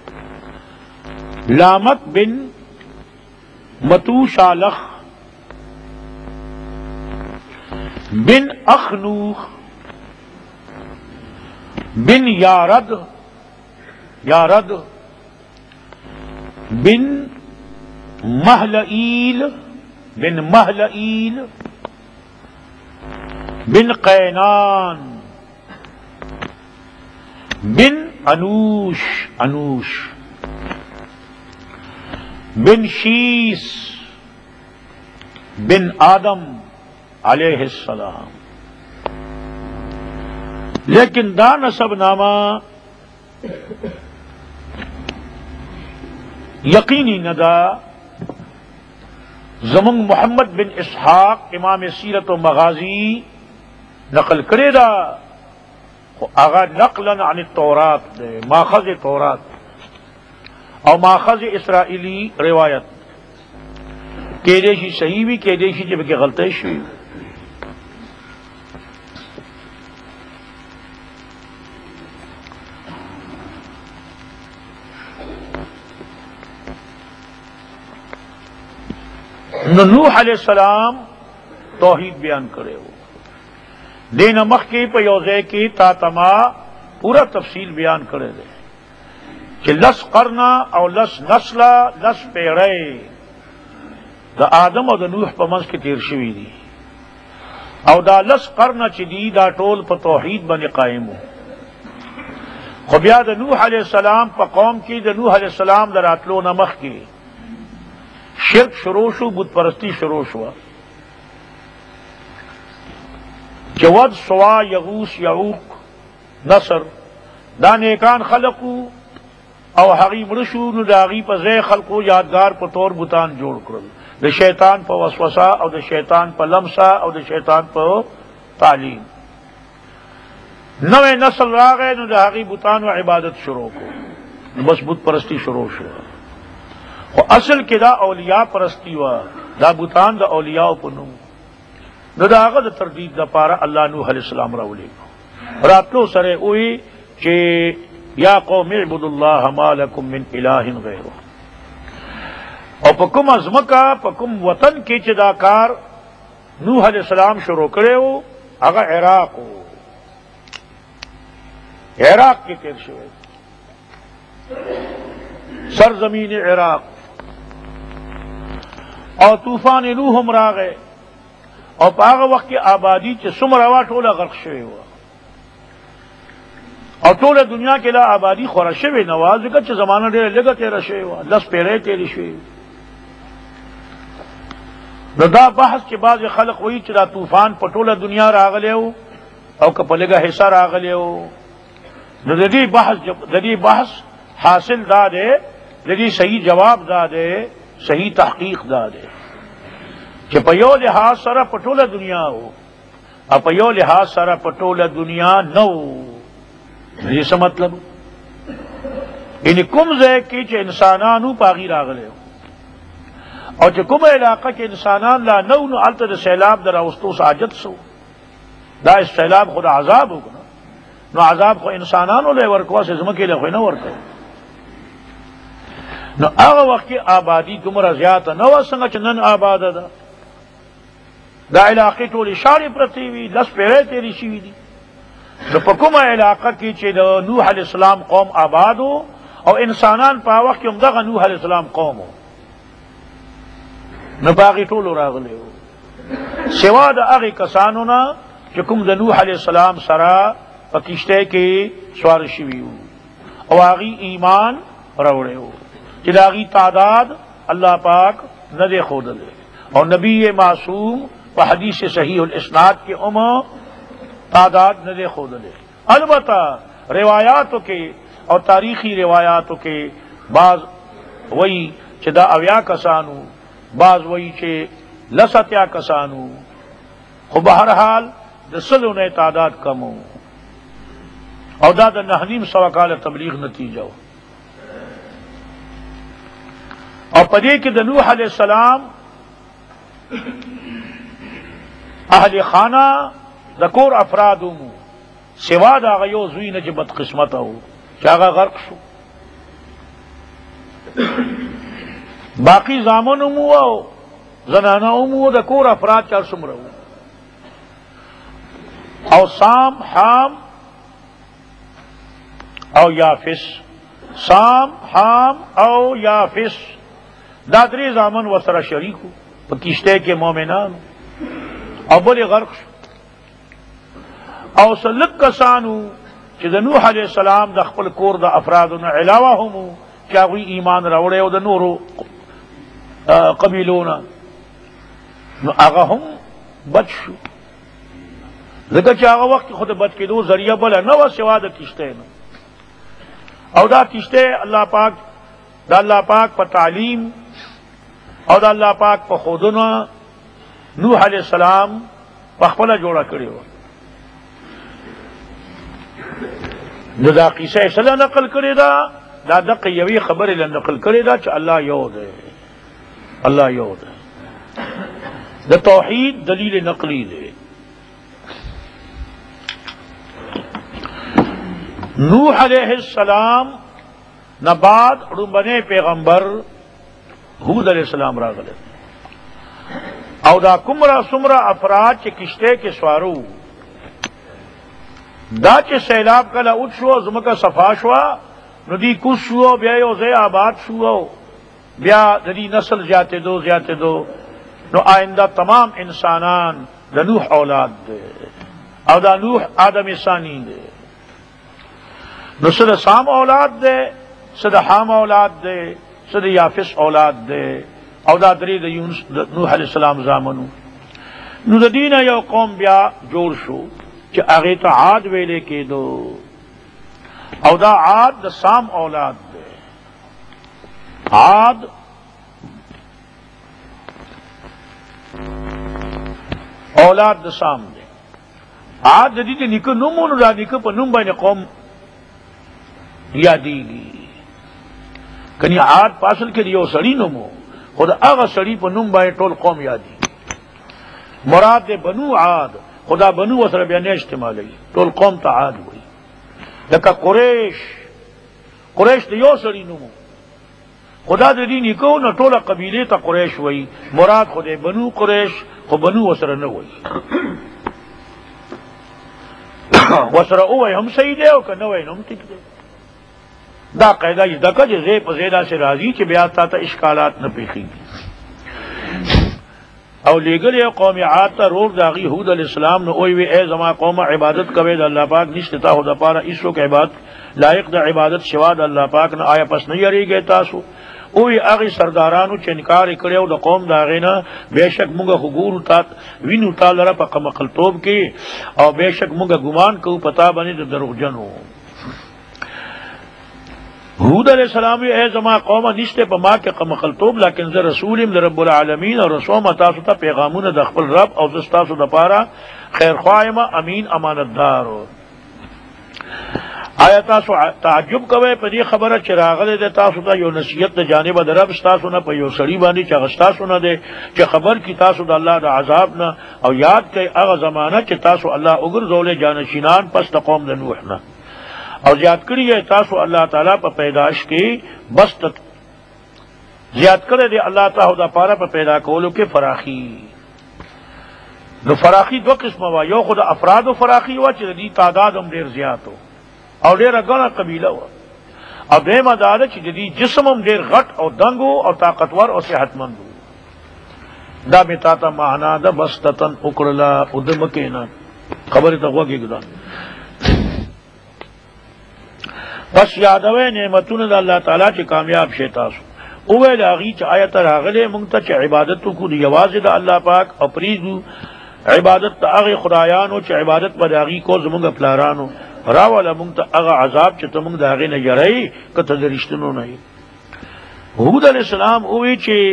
S1: لامک بن متو شالخ بن اخنوخ بن یارد بن مہلئیل بن قینان بن انوش بن شیس بن آدم علیہ السلام. لیکن دا نسب نامہ یقینی ندا زمن محمد بن اسحاق امام سیرت و مغازی نقل کرے دا اغا نقلا عن التورات دے ماخذ تورات او ماخذ اسرائیلی روایت کہ دیشی صحیح بھی کہ دیشی جب کہ غلطی شوئی. نوح علیہ السلام توحید بیان کرے ہو دین مخ کی پیوزے کی تاتما پورا تفصیل بیان کرے دے کہ لس قرنا او لس نسلہ لس پیڑے دا آدم او دا نوح پا منز کی تیر شوی دی او دا لس قرنا چی دی دا ٹول پا توحید بنی قائم ہو. خبیا دا نوح علیہ السلام پا قوم کی دا نوح علیہ السلام دا راتلو نمخ کی شرک شروع شو بت پرستی شروع شوا جود سوا یغوس یعوق نصر دا نیکان خلقو او هغه مرشو نو داغي په ځای خلقو یادگار په تور بوتان جوړ کړل، د شیطان په وسوسه او د شیطان په لمسه او د شیطان په تعلیم. نوې نسل راغی نو د هغه بوتانو عبادت شروع کو، بس بت پرستی شروع شو. خو اصل کې دا اولیاء پرستی وا، دا بوتان د اولیاء په نوم. نو دا هغه د تردید لپاره الله نوح علیہ السلام راولېږه. راتلو سره وی چې یا قوم اعبدوا الله ما لكم من اله غیره. او په کوم ازمکا په کوم وطن کې چې دا کار نوح علیہ السلام شروع کړو هغه عراق وو. عراق کې تیر شوی، سرزمین عراق. او طوفان نوح هم راغی او په هغه وخت کې آبادی چې څومره وا ټوله غرق شوی و، او ټوله دنیا کې لا آبادی خوره شوی نه وه، ځکه چې زمانه ډېره لږه تېره شوې وه، 10 پیړۍ تېرې شوې. نو دا بحث چې بعضې خلق وایي چې دا طوفان په ټوله دنیا راغلی و او که په لږه حصه راغلی و، نو د دې بحث حاصل دا دی، د دې صحیح جواب دا دی، صحیح تحقیق دا دی چې په یو لحاظ سره په ټوله دنیا و او په یو لحاظ سره په ټوله دنیا نه و. یہ څه مطلب؟ یعنی کوم ځای کې چې انسانانو پاغي راغلی او چې کومه علاقه کې انسانان لا نو نو هلته د سیلاب د راوستو حاجت سو، دا سیلاب خود عذاب وکړه، نو عذاب خو انسانانو له ورکوا سه ځمکې له خو نه ورکړ. نو هغه وخت کې آبادی دومره زیاته نه وه څنګه چې نن آباده ده. دا علاقې ټولې شاړې پرتې وي، 10 پیړۍ تېرې شوي دي. نو په کومه علاقه کې چې د نوح علیہ السلام قوم آبادو او انسانان په وخت کې هم دغه نوح علیہ السلام قوم و، نو په هغې ټولو راغلی و، سوا د هغې کسانو نه چې کوم د نوح علیہ السلام سره په کشتۍ کې سوار شوي وو او هغې ایمان راوړی و، چې د هغې تعداد الله پاک نه دی ښودلی، او نبی معصوم په حدیث صحیح الاسناد کې تعداد نہ دے خودلے. البتہ روایاتوں کے اور تاریخی روایاتوں کے بعض وہی چدا اویا کسانو، بعض وہی چے لساتیا کسانو، خو بہرحال دسلوں نے تعداد کم ہو اور دا 9.5 کال تبلیغ نتیجہ ہو. اور پدے کہ نوح علیہ السلام اہل خانہ د کور افراد مو سوا دا غیو زوی نه چې بدقسمته و چې هغه غرق شو، باقی زامن مو او زنانه مو د کور افراد چا څومره وو، او سام حام او یافس، سام حام او یافس دا 3 زامن وسره شریکو په کشته کې مؤمنان، او بل غرق شو. او سلک کسانو چې د نوح علیہ السلام د خپل کور د افرادو نه علاوه هم چې هغوی ایمان راوړی او د نورو قبیلونه، نو هغه هم بد شو، ځکه چې هغه وخت خو د بد کېدو ذریعه بله نه وه سوا د کشتۍ نه. او دا کشتۍ الله پاک په تعلیم او د الله پاک په ښودنه نوح علیہ السلام په خپله جوړه کړې وه. نو دا قصه سره نقل کړی دا دغه یوې خبرې له نقل کړی دا چې الله یو دی، الله یو دی، د توحید دلیل نقلی دی. نوح علیہ السلام نه بعد رومبنه پیغمبر هود علیہ السلام راغله، او دا کومره څومره افراد چې کشته کې سوارو، دا چې سیلاب کله اوت شو زمکه صفا شوه نو دی کوز شو، بیا یو ځای آباد شو، بیا د دې نسل زیاتېدو، نو آئنده تمام انسانان د نوح اولاد دی او دا نوح آدم ثانی دی. نو څه د سام اولاد دی، څه د حام اولاد دی، څه د یافس اولاد دی، او دا 3 د نوح علیہ السلام زامنو. نو د دینه یو قوم بیا جوړ شو چې هغې ته عاد ویلې کېدو، او دا عاد د سام اولاد دی. عاد اولاد د سام دی. عاد د دې نیکه نومونو دا نیکه په نوم باندې قوم یادېږي. کني عاد پاسل کې یو سړی نومو خود هغه سړی په نوم باندې ټول قوم یادېږي. مراد د بنو عاد خدا بنو سره بیا نه استعمالوي، ټول قوم ته عاد وایي. لکه قریش د یو سړی نومو خدا د دې نیکو نه ټوله قبیله ته قریش وایي. مراد خدای بنو قریش، خو بنو سره نه وایي. وسره وایي هم صحیح دی او که نه وایي هم ټیک دی. دا قاعده یې دکه چې زی په زیدا سے راځي چې بیا تا ته اشکالات نه پیښیږي. او لېږلی قوم عاد ته رور د هغې هود علیه السلام نو وی ای زما قومه عبادت کوئ د الله پاک نشته تاسو دپاره هېڅوک عبادت لایق د عبادت سوا د الله پاک نه. آیا پس نه یریږئ تاسو؟ اوی هغې سردارانو چې انکار یې کړی او د قوم د هغې نه بېشک مونږ خو ګورو تا وینو تا لره په قمقلتوب کې او بېشک مونږ ګمان کوو په تا باندې د دروغجنو. هود علیہ السلام اے زما قوم نشته په ما کې قمقلتوب، لیکن زه رسول یم د رب العالمین او رسوم تاسو ته پیغامونه د خپل رب او زه تاسو دپاره خیرخواه یم، امین امانتدار. آیا تاسو تعجب کوئ په دې خبره چې راغلی دی تاسو ته یو نصیحت د جانبه د رب ستاسو نه په یو سړي باندې چې هغه ستاسو نه دی چې خبر کي تاسو د الله د عذاب نه، او یاد کړئ هغه زمانه چې تاسو الله وګرځولی جانشینان پس د قوم د نوح نه، او زیاد کړی ہے تاسو اللہ تعالیٰ په پیدائش کې بس زیاد کړی دی اللہ تعالیٰ دا پارا په پیدا کولو کې فراخی. نو فراخی دو قسمه وا، یو خود افراد و فراخی وا چې دی تعداد هم ډیر زیات او ډیره غنه قبیله وا، او دیمه دا ده چې دی جسم هم ډیر غټ او دنګ او طاقتور او صحتمند. دا می تا ته معنا ده بستتن وکړله او د مکه نه خبره ته وګورئ. بس یادوي نعمتونه د الله تعالی چې کامیاب شي تاسو. اوه لاغي چې آیت راغله مونږ ته چې عبادت کو دی یوازې د الله پاک او پریزو عبادت ته هغه خدایانو چې عبادت په داغي کو زمونږ پلارانو راول مونږ ته هغه عذاب چې ته مونږ داغه نه یری کته درشتنو نه. هود علیہ السلام اوه چې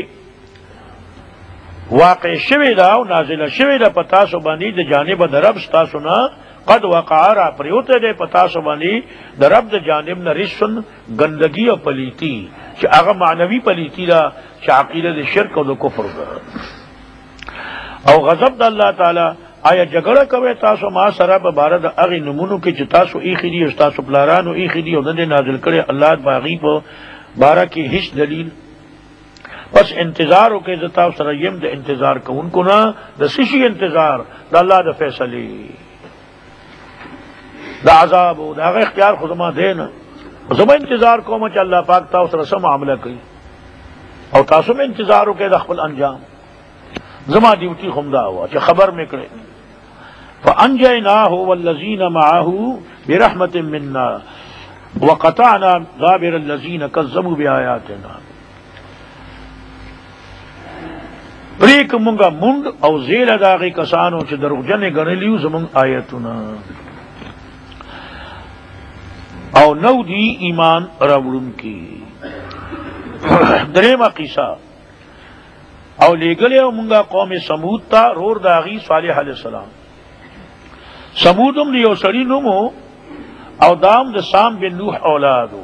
S1: واقع شوی دا او نازل شوی دا پتا سو باندې د جانب د رب تاسو نه قد وقع را پریوته دے پتا سو باندې د رب د جانب نه رشن گندگی او پلیتی چې هغه معنوي پلیتی دا چې عقیده د شرک او د کفر ده او غضب د الله تعالی. آیا جګړه کوي تاسو ما سره په بار د هغه نمونو کې چې تاسو ایخي دي او تاسو پلارانو ایخي دي او د نازل کړي الله باغی په بارا کې هیڅ دلیل؟ بس انتظار ہو کہ زتا سره یم د انتظار کوونکو نه د سشي انتظار د الله د فیصله دا عذاب او دا اختیار خود ما دینا زما انتظار کوم چې الله پاک تاسو سره سم معاملہ کوي او تاسو مې انتظار وکړئ د خپل انجام. زما ډیوټي هم دا و چې خبر مې کړې فانجیناه والذین معه برحمت منا وقطعنا دابر الذین كذبوا بآیاتنا. پریک مونږه مونږ او زیل داغي کسانو چې دروغجن غنلیو زمون آیتونه او نو دی ایمان راوړون کی. درېمه قصه او لګلې مونږه قوم سمود ته رور داغي صالح علیہ السلام. سمودم یو سړی نومو او دام د سام بن نوح اولادو.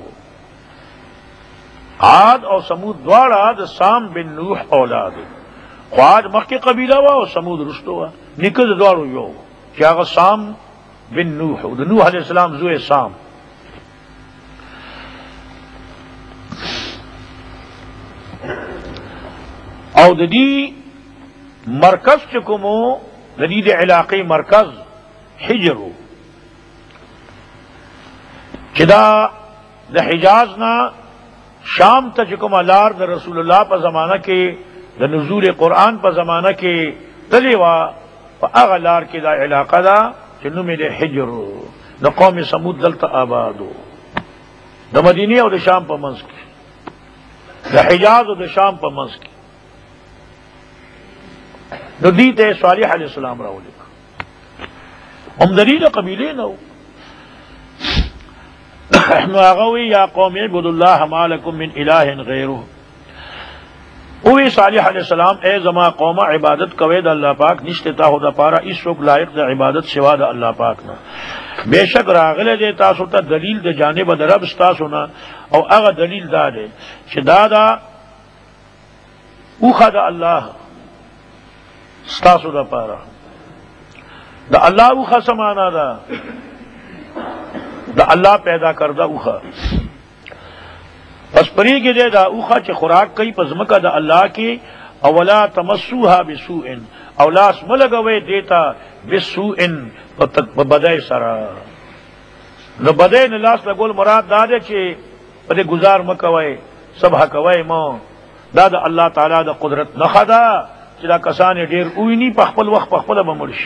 S1: عاد او سمود دواړه د سام بن نوح اولادو. عاد مکه قبیله وا او سمود رستو وا، نکد دواړو یو چې هغه سام بن نوح او د نوح علیہ السلام زوی سام. او د دې مرکز چې کومو د دې د علاقې مرکز حجرو چې دا د حجاز نه شام ته چې کومه لار د رسول الله په زمانہ کې د نزول قرآن په زمانہ کې تلی وا په هغه لار کې دا علاقه دا چې نوم یې حجر د قوم سمود دلته آبادو د مدینه او د شام په منځ کې د حجاز او د شام په منځ کې. نو دې ته صالح علیہ السلام راولې هم دلیل قبیله نو نو هغه وی یا قوم اعبدوا الله ما لكم من اله غیره اوی صالح علیہ السلام اے زما قوم عبادت کوي د الله پاک نشته تا هو د پاره ایسوک لایق د عبادت سوا د الله پاک نه. بیشک راغله دې تاسو ته دلیل د جانب د رب تاسو نه، او هغه دلیل دا دی چې دا اوخه د الله تاسو د پاره د الله اوخه سمانا ده د الله پیدا کرده اوخه. پس پری کې دې دا اوخه چې خوراک کوي په ځمکه د الله کې، او ولا تمسوها بسوء، او لاس ملګوي دیتا بسوء په بدای سره. نو بدای نه لاس لګول مراد دا دی چې په دې گزار مکوي سبح کوي مو. دا د الله تعالی د قدرت نه خدا چې دا کسان ډیر اوینی په خپل وخت په خپل بمرش.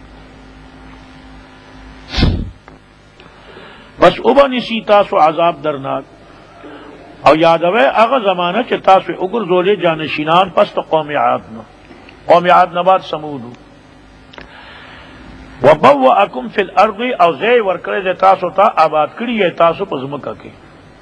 S1: بس وبنسی تاسو عذاب درناک، او یادوي هغه زمانہ چې تاسو وګرځولې جانشینان پس ته قوم عاد نه، قوم عاد نه بعد سمود. وبوأکم فی الارض، او زی ورکړې د تاسو ته آباد کړی تاسو په ځمکه کې.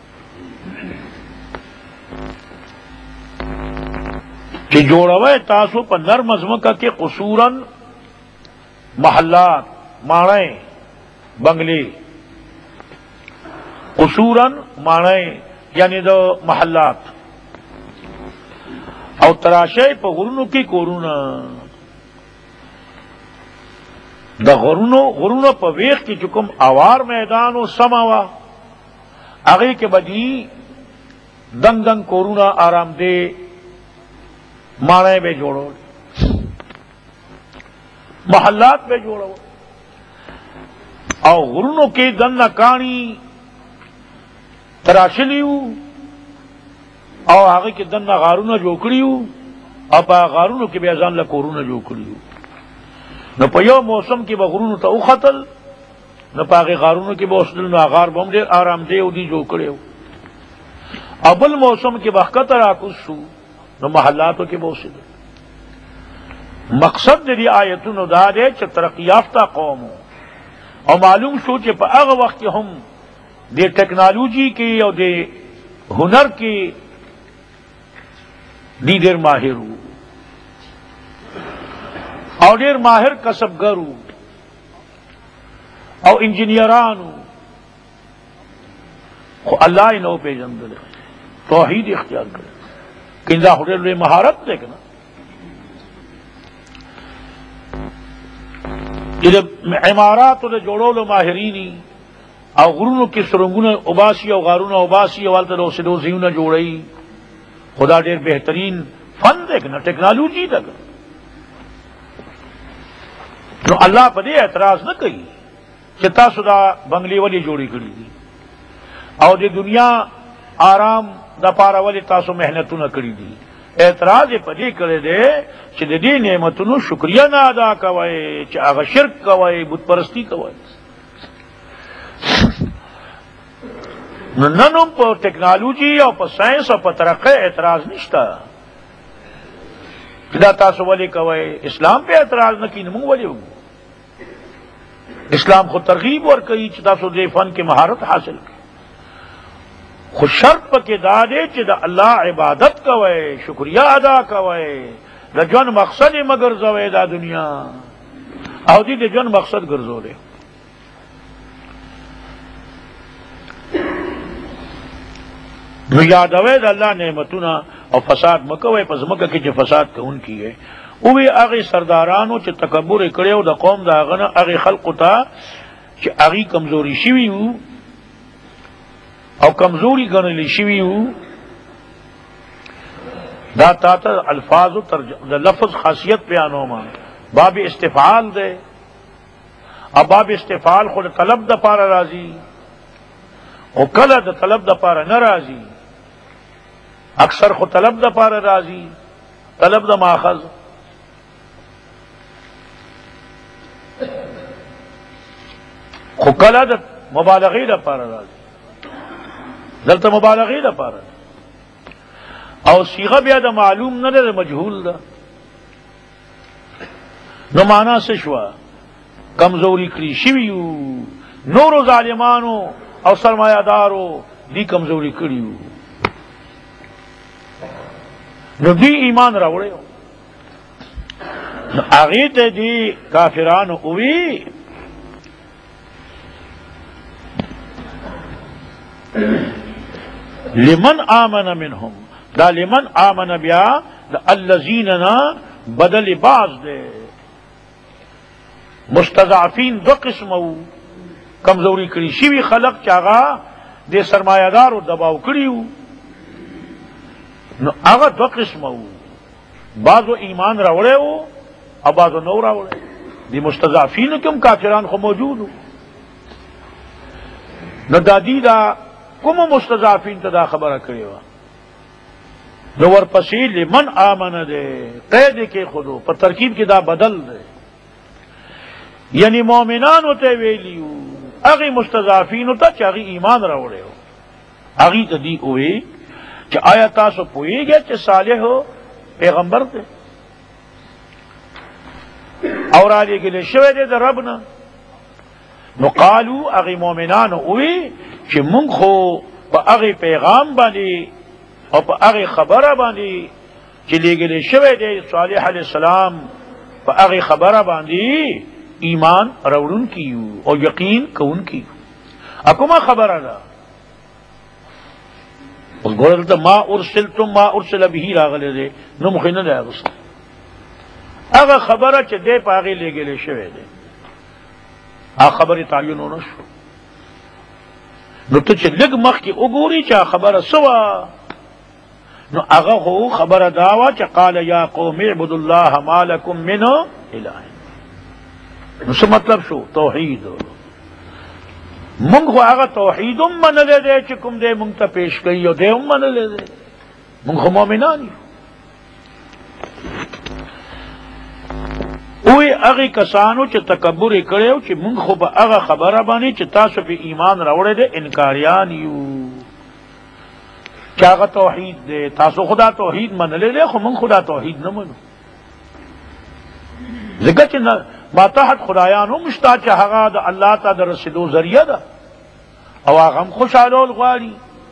S1: چې جوړوي تاسو په نرم ځمکه کې قصورن محلات ماڼۍ بنگلې، قصورن ماڼۍ یعنی دو محلات، او تراشی په غرونو کې کورونه. د غرونو په ویخ کې چکم اوار میدان او سماوا هغه کې بدی دنګ دنګ کورونه آرام دې ماڼۍ به جوړو، محلات به جوړو، او غرونو کې دنه کانی تراشلیو، او هغه کې دنه غارونه جوړ کړیو، او په غارونو کې بیا ځان له کورونه جوړ کړیو. نو په یو موسم کې به غرونو ته وختل، نو په هغه غارونو کې به اوسدل، نو غار به هم ډېر آرام دی او دی جوړ کړیو. او بل موسم کې به ښکته راکوز شو، نو محلاتو کې به اوسېدل. مقصد د دې آیتونو دا دی چې ترقی یافته قوم، او معلوم شو چې په هغه وخت کې هم د ټیکنالوژي کې او د هنر کې دی ډېر ماهر وو، او ډېر ماهر کسبګر وو، او انجینیرانو، خو الله یې نو پیژندل، توحید اختیار کړ. کنده ډېر لوی مهارت دی کنه. د عماراتو د جوړولو ماهرینی، او غرونو کې سرنګونه اوباسي او غارونه اوباسي، او هلته د اوسېدو ځایونه جوړوي. خدا ډېر بهترین فن دی کنه، ټیکنالوژي ده. نو الله په دې اعتراض نه کوي چې تاسو دا بنگلې ولې جوړې کړې دي، او د دنیا آرام د پاره ولې تاسو محنتونه کړې دي. اعتراض یې په دې کړی دی چې د دې نعمتونو شکریه نه ادا کوئ، چې هغه شرک کوئ، بت پرستی کوئ. نن هم په ټیکنالوژي او په ساينس او په ترقۍ اعتراض نشته. دا تاسو ولې کوئ؟ اسلام په اعتراض نه کوي، موږ ولې وکړو؟ اسلام خو ترغیب ورکوي چې تاسو دې فن کې مهارت حاصل کړئ. خو شرط پکې دا دی چې د الله عبادت کوئ، شکریہ ادا کوئ، د ژوند مقصد یې مه ګرځوئ دا دنیا، او دې د ژوند مقصد ګرځولې. نو یادوئ د الله نعمتونه، او فساد مکوئ په ځمکه کې چې فساد کوونکي یې. اوی هغې سردارانو چې تکبر یې کړی و د قوم د هغه نه، هغې خلقو ته چې هغې کمزوري شوي وو او کمزوري ګڼلی شوي وو، دا تا ته الفاظو د لفظ خاصیت بیانوما. باب استفعال دی، او باب استفعال خو د طلب د پاره راځي، او کله د طلب د پاره نه راځي، اکثر خو طلب د پاره راځي، طلب د ماخذ. خو کله د مبالغې د پاره راځي، دلته مبالغې د پاره، او صيغه بیا د معلوم نه ده، مجهول ده. نو معنا څه شوه؟ کمزوري کړي شوي وو، نورو ظالمانو او سرمایه‌دارو دی کمزوري کړي وو. نو دی ایمان راوڑے ہو نو آغی تے دی کافران اوی لمن آمن منہم دا لمن آمن بیا دا الذیننا بدل بعض دے مستضعفین دو قسمو کمزوری کری شیوی خلق چاگا دے سرمایہ دارو دباو کریو نو آگا دو قسمو بعضو ایمان راوڑے ہو اور بعضو نو راوڑے دی مستضعفین کم کافران خو موجود ہو نو دا دی دا کم مستضعفین تا دا خبر کریو نو ورپسی لمن آمن دے قید کے خودو پر ترکیب کی دا بدل دے یعنی مومنانو تے ویلیو اگی مستضعفینو تا چا اگی ایمان راوڑے ہو اگی تا دی اوے چا آیا تاسو پوئی گئے چا صالح ہو پیغمبر دے اور آلے گلے شوے دے دا ربنا نو قالو اگی مومنانو اوے چا منگ خو پا اگی پیغام باندی اور پا اگی خبر باندی چا لے گلے شوے دے صالح علیہ السلام پا اگی خبر باندی ایمان روڑن کیو اور یقین کون کیو اکما خبر ادا اس گورلتا ما ارسلتم ما ارسل بھی راغلے دے نو مخینہ دے اغسل اگا خبر چا دے پاگی لے گلے شوے دے خبر تعین ہونا شو نو تو چا لگ مخ کی اگوری چا خبر سوا نو اگا ہو خبر داوا چا قال یا قوم اعبدوا اللہ ما لکم من الہ نو سو مطلب شو توحید منگ ہو آگا توحید من لے دے چکم دے منگ تا پیش گئی اور دے من لے دے منگ ہو مومنانی اوی اگی کسانو چا تکبر کرے ہو چا منگ ہو با اگا خبر بانی چا تاسو پی ایمان روڑے دے انکاریانیو چا اگا توحید دے تاسو خدا توحید من لے دے خو منگ خدا توحید نمانو ذکر چا ما تحت خدایانو مشتا چاہگا دا اللہ تا دا رسدو ذریعہ دا او آغم خوشحالول غواری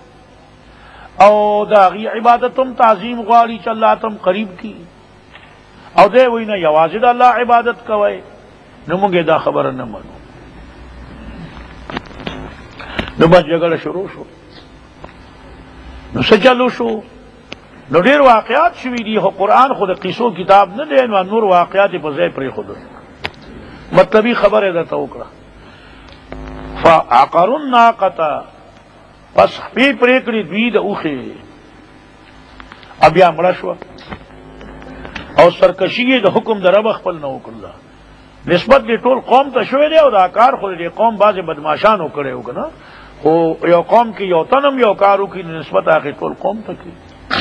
S1: او دا غی عبادتم تعظیم غواری چا اللہ تم قریب کی او دے وی نا یوازد اللہ عبادت کوئے نمونگے دا خبر نمانو نو بس جگل شروع شو نو سچلو شو نو دیر واقعات شوی دی خو قرآن خود قصو کتاب نہ دے نو نور واقعات پزے پری خود مطلبی خبر ہے دا اوکڑا فعقروا الناقة پس پی پریکڑی دوی دا اوخی اب یا مرشوا او سرکشی دا حکم دا رب خپل نہ وکړه نسبت دی ټول قوم ته شوی دی او دا کار خو دی قوم بعض بدمعشانو کړي او کنه او یو قوم کی یو تنم یو کارو کی نسبت اخی ټول قوم ته کی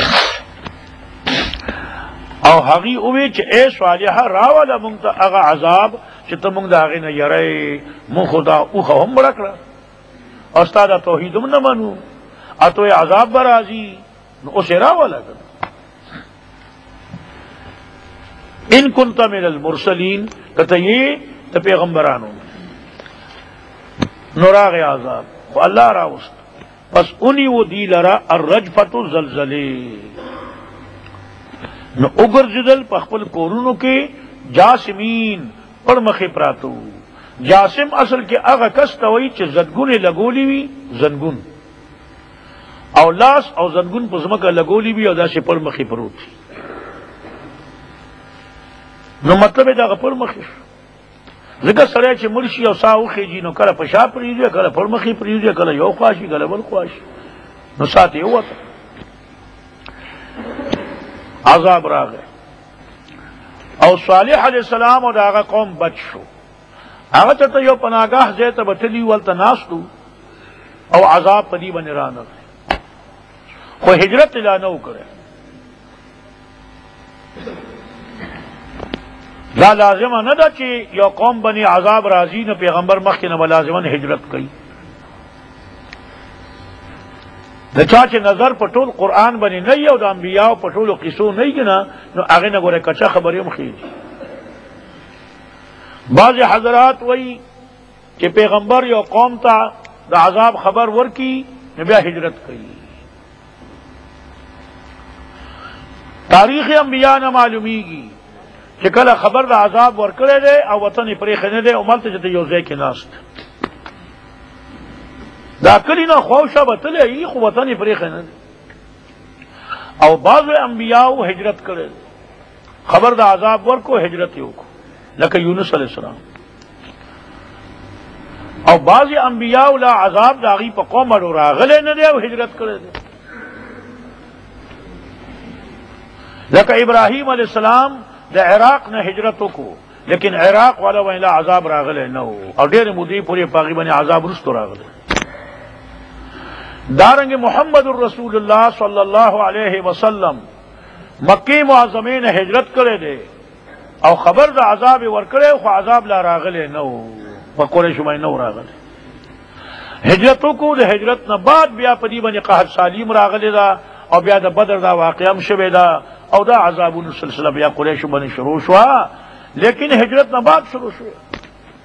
S1: او هغه اوی چې اے صالحہ راول مونږ ته هغه عذاب چې ته مونږ دا هغه نه یری مو خدا او هم برکړه او استاد توحید هم نه منو اته عذاب برازي نو اوسه راول ان كنت من المرسلین کته یې ته پیغمبرانو نوراغ عذاب خو الله راوست پس اونی و دی لرا الرجفت زلزلی نو اگرزدل پخپل کورونو کے جاسمین پر مخی پراتو جاسم اصل کے اغا کس توئی چه زدگون لگولی وی زنگون او لاس او زنگون پزمکا لگولی وی او دا سے پر مخی پروتی نو مطلب دا غا پر مخی ذکر سره چې مرشي او ساو خېجی نو کله پشا پریږي کله پر مخې پریږي کله یو خواشي کله بل خواشي نو ساتي وته عذاب راغی او صالح علیہ السلام او داغه قوم بچ شو هغه ته یو پناهګاه ځای ته بتلی ولته ناستو او عذاب پدی باندې رانه خو هجرت لا نه وکړه دا لازمه نه ده چې یو قوم بنی عذاب راځي نه پیغمبر مخکې نه لازمه هجرت کوي د چا چې نظر په ټول قرآن باندې نه یو د انبیاء په ټولو قصو نه کېنه نو هغه نه ګوره کچا خبرې هم خېږي بعض حضرات وایي چې پیغمبر یو قوم ته د عذاب خبر ورکي نو بیا هجرت کوي تاریخ انبیاء نه معلومیږي چې کله خبر د عذاب ورکړی دی او وطن یې پرېښی نه دی او ملته چې یو ځای کې ناست دا کلی نه خوشه به تللی خو وطن یې پرېښی نه دی او بعضو انبیاءو هجرت کړی خبر د عذاب ورکو هجرت یې وکړو لکه یونس علیه السلام او بعضی انبیاء لا عذاب د هغوی په قوم اړو راغلی نه دی او هجرت کړی دی لکه ابراهیم علیه السلام د عراق نه هجرت وکړو لیکن عراق والا ویلا عذاب راغلی نه و او ډېرې مودې پورې په هغې باندې عذاب وروستو راغلی دارنګ محمد رسول الله صلی الله علیه وسلم مکی معظمې نه هجرت کړی دی او خبر د عذاب یې ورکړی خو عذاب لا راغلی نه و په قریشو باندې نه و راغلی هجرت وکړو د هجرت نه بعد بیا په دې باندې قحط سالیم راغلی ده او بیا د بدر دا واقعه هم شوې ده او دا عذابونو سلسله بیا قریشو باندې شروع شوه لیکن هجرت نه بعد شروع شوه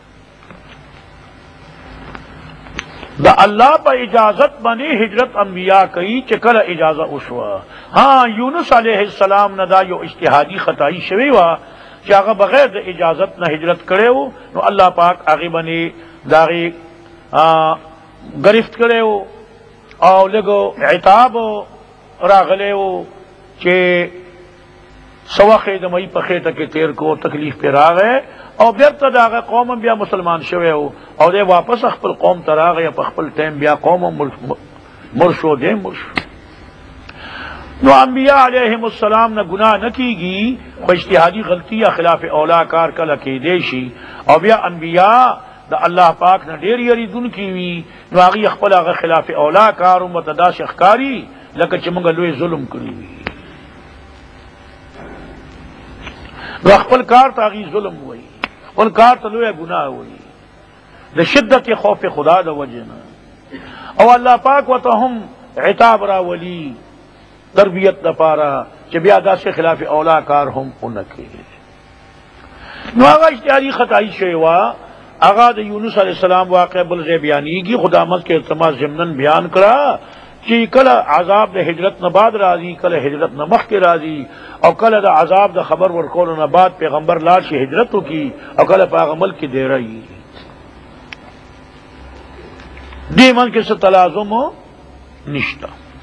S1: دا الله په اجازت باندې هجرت انبیاء کوي چې کله اجازه وشوه ها یونس علیه السلام نه دا یو اجتهادي خطایی شوی و چې هغه بغیر د اجازت نه هجرت کړو نو الله پاک هغه باندې داغي گرفت کړو او لګو عتاب راغلو چې سوخه د مې په خېټه کې تیر کو تکلیف پر راغې او بیرته داغه قوم بیا مسلمان شوه او دی واپس خپل قوم ته راغی په خپل ټیم بیا قوم مرشو دې مرشو نو انبیاء علیہم السلام نه گناہ نه کیږي خو اجتهادي غلطی یا خلاف اولا کار کله کې دی شي او بیا انبیاء د الله پاک نه ډیر یریدون کی وی نو هغه خپل هغه خلاف اولا کار او متدا شخکاری لکه چې موږ لوی ظلم کړی وی نو خپل کار ته هغه ظلم وای خپل کار ته لوی گناہ وای د شدت خوف خدا د وجنه او الله پاک وته هم عتاب را ولی تربیت د پاره چې بیا داسې خلاف اولا کار هم اونکي نو هغه اجتهادي خطایی شوی وا هغه د یونس علیه السلام واقع بل ځای بیانېږي خدا مت کې التماس ضمنن بیان کړه چې کله عذاب د هجرت نه بعد راځي کله هجرت نه مخکې راځي او کله د عذاب د خبر ورکولو نه بعد پیغمبر لاړ شي هجرت وکړي او کله په هغه ملک کې دی راځي دې من کې څه تلازم نشته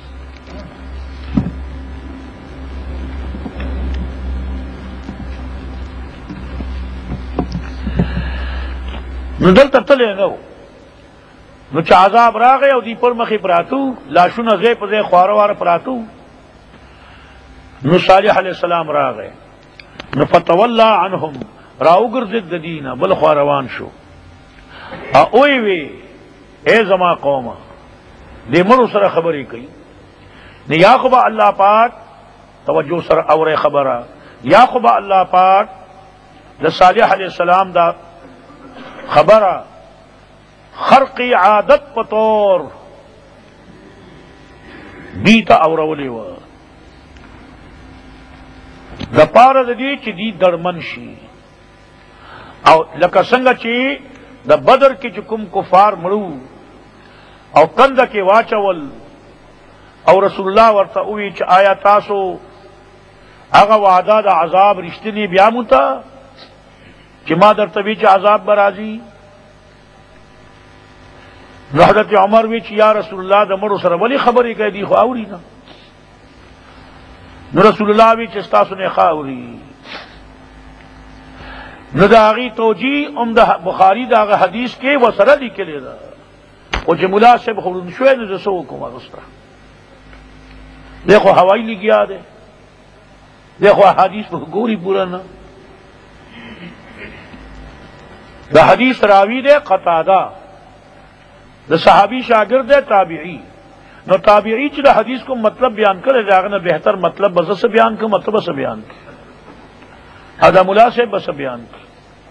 S1: نو دلته تللی نه و نو چې عذاب راغی او دی پر مخې پراتو لاشونه ځای په ځای خواره واره پراتو نو صالح علیہ السلام راغی نو فتولا عنهم راوګرځېد د دینه بل خوا روان شو اوی وی اے زما قومه دې مړو سره خبرې کوي نه یا خو به الله پاک توجه سره اورې خبره یا خو به الله پاک د صالح علیہ السلام دا خبره خرقی عادت پتور دیتا اورولی و دا پارا دا دی چی دی درمن شی او لکه څنګه چې د بدر کې چې کوم کفار مړو او کنده کې واچول او رسول الله ورته وی چې آیا تاسو هغه وعده د عذاب رښتینی بیا مونته چې ما درته وی چې عذاب برازي نو حضرت عمر وی چې یا رسول الله د مړو سره ولی خبرې کوي دی خو اوري نه نو رسول الله وی چې تاسو نه خاوري نو دا غي توجی د بخاری دا حدیث کې وسره لیکلی دا او چې مولا صاحب خورون شوی نو زسو کوم غستا دیکھو هوائی لګیا ده دیکھو حدیث په ګوري پورا نه دا حدیث راوی ده قتاده د صحابی شاگرد ہے تابعی نو تابعی چې د حدیث کو مطلب بیان کړي داغه نه بهتر مطلب بس سے بیان کو مطلب سے بیان کړي ادا مولا سے بس بیان کړي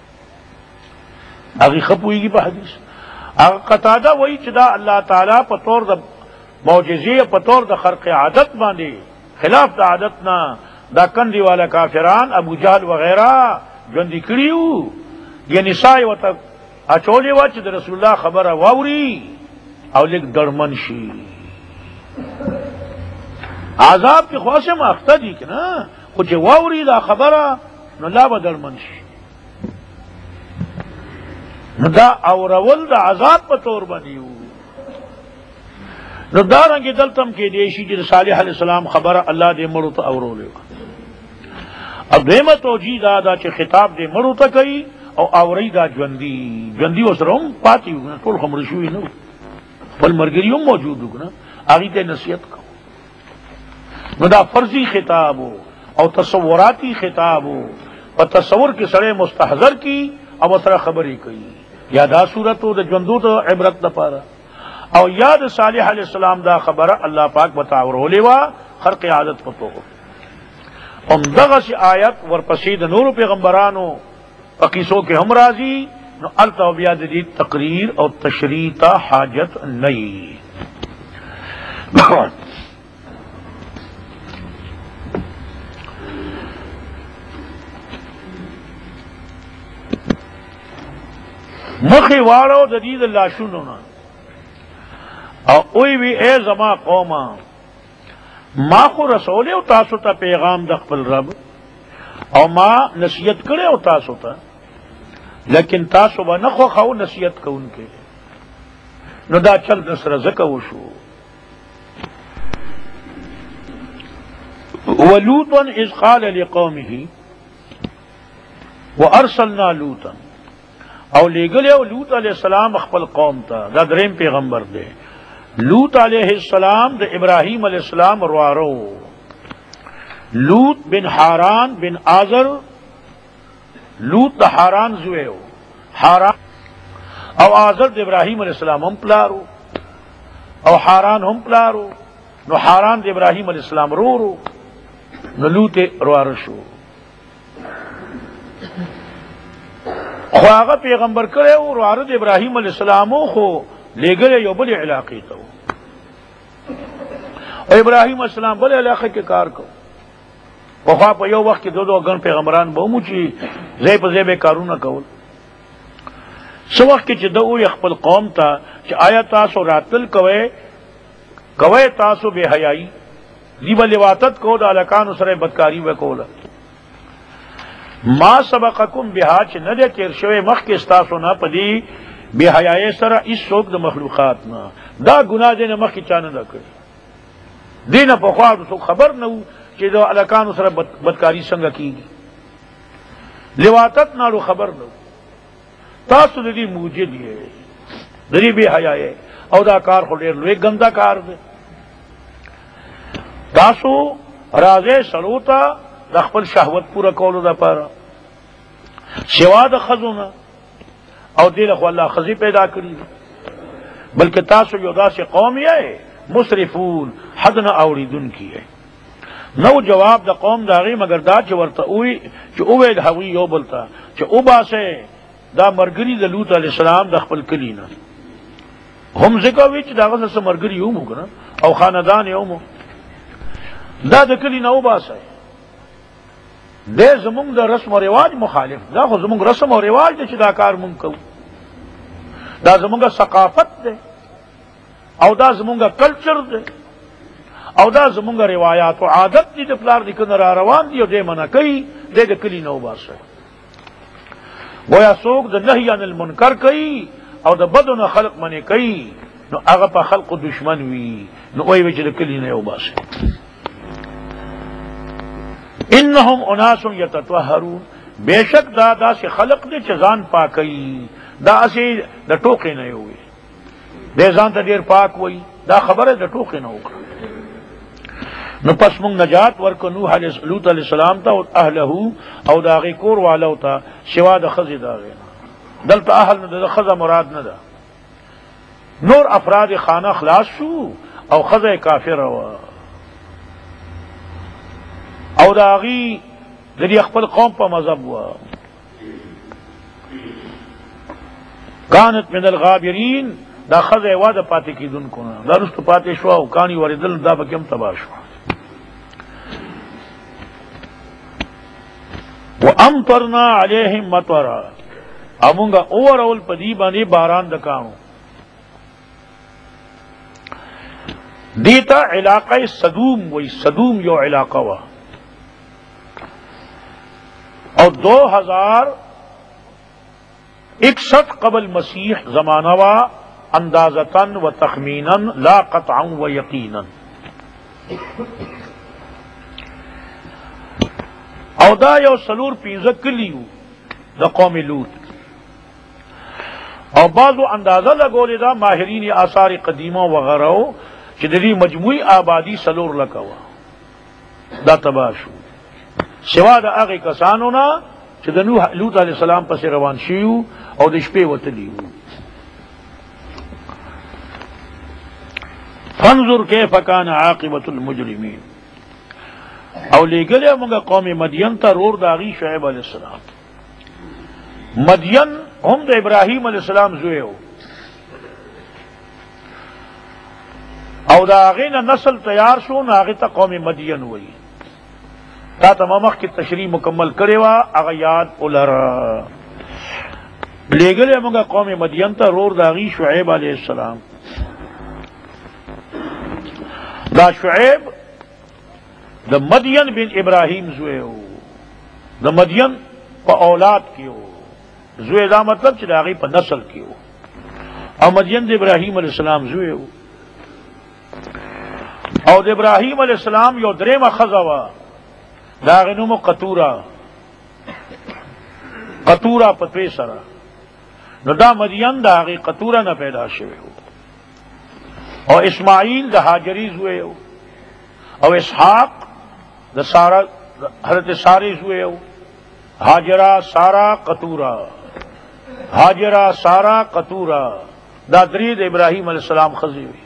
S1: هغه خپويږي په حدیث هغه قتاده وایي چې دا الله تعالی په تور د معجزې په تور د خرق عادت باندې خلاف د عادت نه دا کندي والا کافران ابو جهل وغیرہ ژوندۍ کړیو یعنی سای وته اچولې و چې د رسول الله خبره واوري او لیک درمن شي عذاب کی خواص ماخته دي که نه، خو چې واوري دا خبره نو لا به درمن شي. نو دا اورول د عذاب په طور باندې وو. نو دارنګې دلته هم کېدی شي چې د صالح علیه السلام خبره الله دې مړو ته اورولې وه. اب دویمه توجیه دا ده چې خطاب دې مړو ته کوي او اوري دا ژوندي ورسره هم پاتې وو، ټول خو مړه شوي نه وو، خپل ملګري هم موجود وو که نه، هغې ته نصیحت کوو. نو دا فرضی خطاب ہو او تصوراتی خطاب ہو، اور تصور کے سڑے مستحضر کی او مسئلہ خبری کی، یا دا صورت ہو دا جندو تو عبرت دا پارا، او یاد صالح علیہ السلام دا خبر اللہ پاک بتاور ہو لیوا خرق عادت پتو ہو. ام دغس آیت ورپسید نور پیغمبرانو فقیسوں کے ہم راضی نو التا بیا جدید تقریر اور تشریح تا حاجت نہیں. مخی واړو د دې د لاشونو نه او اوی وی اے زما قوما ما خو رسول او تاسو ته پیغام د خپل رب او ما نصیحت کړی او تاسو ته، لیکن تاسو به نه خو نصیحت کوونکې. نو دا چل د سره زکه وشو. ولوطا اذ قال لقومه وارسلنا لوطا، او لګل او لوط علیہ السلام خپل قوم ته، دا دریم پیغمبر دی. لوط علیہ السلام د ابراہیم علیہ السلام روارو، لوط بن حاران بن آزر، لوط د حاران زویو، حاران او آزر د ابراہیم علیہ السلام هم پلارو او حاران هم پلارو. نو حاران د ابراہیم علیہ السلام رو نو لوط روار شو. خو هغه پیغمبر کړی او روارد ابراهیم علیه السلام خو لېږلی یو بلې علاقې ته و، او ابراهیم علیه السلام بلې علاقې کې کار کو. پخوا په یو وخت کې دو ګڼ پیغمبران به ومو چې ځای په ځای به کارونه کول. څه وخت کې چې ده وویل خپل قوم ته چې آیا تاسو راتل کوئ تاسو بې حیایي، دی به لواطت کو د هلکانو سره بدکاري به کوله. ما سبقکم بها چې نه دی تیر شوی مخکې ستاسو نه په دې بې حیایۍ سره هېڅوک د مخلوقات نه، دا ګناه دی نه مخکې چا نه ده کړې. دې نه پخوا څوک خبر نه وو چې د هلکانو سره بدکاري څنګه کېږي، لواطت نالو خبر نه وو. تاسو د دې موجد یې د دې بې حیایۍ، او دا کار خو ډېر لوی ګنده کار دی. تاسو راځئ سړو ته د خپل شهوت پوره کولو دپاره، سوا د ښځو نه، او دې له خو الله ښځې پیدا کړي دي، بلکې تاسو یو داسې قوم یې مسرفون، حد نه اوړېدونکي یې. نو جواب د قوم د هغې مګر دا چې ورته ووي چې وویل هغوی یو بل ته چې وباسئ دا ملګري د لوط علیه السلام د خپل کلي نه. هم ځکه وي چې د هغه څه ملګري هم وو که نه، او خاندان یې هم وو، دا د کلي نه وباسئ. دی زمونږ د رسم و رواج مخالف، دا خو زمونږ رسم و رواج دی چې دا کار مونږ کوو، دا زمونږ ثقافت دی او دا زمونږ کلچر دی او دا زمونږ روایات و عادت دی، د پلار نیکه را روان دی او دی منع کوي، دی د کلي نه وباسئ. گویا څوک د نهي عن المنکر کوي او د بدو نه خلق منع کوي نو هغه په خلقو دشمن وي، نو وایي چې د کلي نه وباسئ. انہم اناس یتطہرون، بے شک دا داسې خلق دی چې ځان پاکوي، دا اسی د ټوکې نه وي، دی ځان ته ډېر پاک وایي، دا خبره د ټوکې نه وکړه. نو پس موږ نجات ورکړو نوح لوط علیه السلام ته او اهله او د هغې کور والو ته، سوا د ښځې د هغې نه. دلته اهل نه د ښځه مراد نه ده، نور افراد خانه خلاص شو او ښځه کافره وه، او دا هغې د دې خپل قوم په مذهب وه. کانت من الغابرین، دا ښځه یې وه د پاتې کېدونکو نه، دا وروسته پاتې شوه او کاڼي ورېدل، دا پکې هم تباه شوه. وامطرنا علیهم مطرا، او مونږه اورول په دې باندې باران د کاڼو. دیتا علاقہ صدوم وہی صدوم یو علاقہ وا اور 2061 قبل مسیح زمانہ وا اندازتاً و تخمیناً لا قطعا و یقیناً او دا یو سلور پینزه کلیو دا قوم لوط او بعضو اندازہ لگولی دا ماہرین آثار قدیمہ وغیرہ چې د دې مجموعی آبادی سلور لکوا دا تباہ شو سوا د هغه کسانو نه چې د نوح لوط علیہ السلام پسې روان شیو او د شپې وتلی وو فانظر کیف کان عاقبۃ المجرمین او لګلې موږ قوم مدین ته رور داغي شعیب علیہ السلام مدین هم د ابراهیم علیہ السلام زوی وو او دا غینا نسل تیار شو ناغه ته قوم مدین وئی تا تمامخ کی تشریح مکمل کړي وا هغه یاد ولرا لګلې موږ قوم مدین ته رور داغي شعیب علیہ السلام دا شعیب دا مدین بن ابراہیم زوی ہو دا مدین پا اولاد کی ہو زوی دا مطلب چھ دا غی پا نسل کی ہو او مدین دا ابراہیم علیہ السلام زوی ہو او دا ابراہیم علیہ السلام یو دریم خزوا دا غی نومو قطورہ پتوی سرا نو دا مدین دا غی قطورہ نا پیدا شوی ہو اور اسماعیل دا حاجری زوی ہو او اسحاق دا سارا حضرت ساری زوی ہو حاجرہ سارا قطورہ دا درید ابراہیم علیہ السلام خزی ہوئی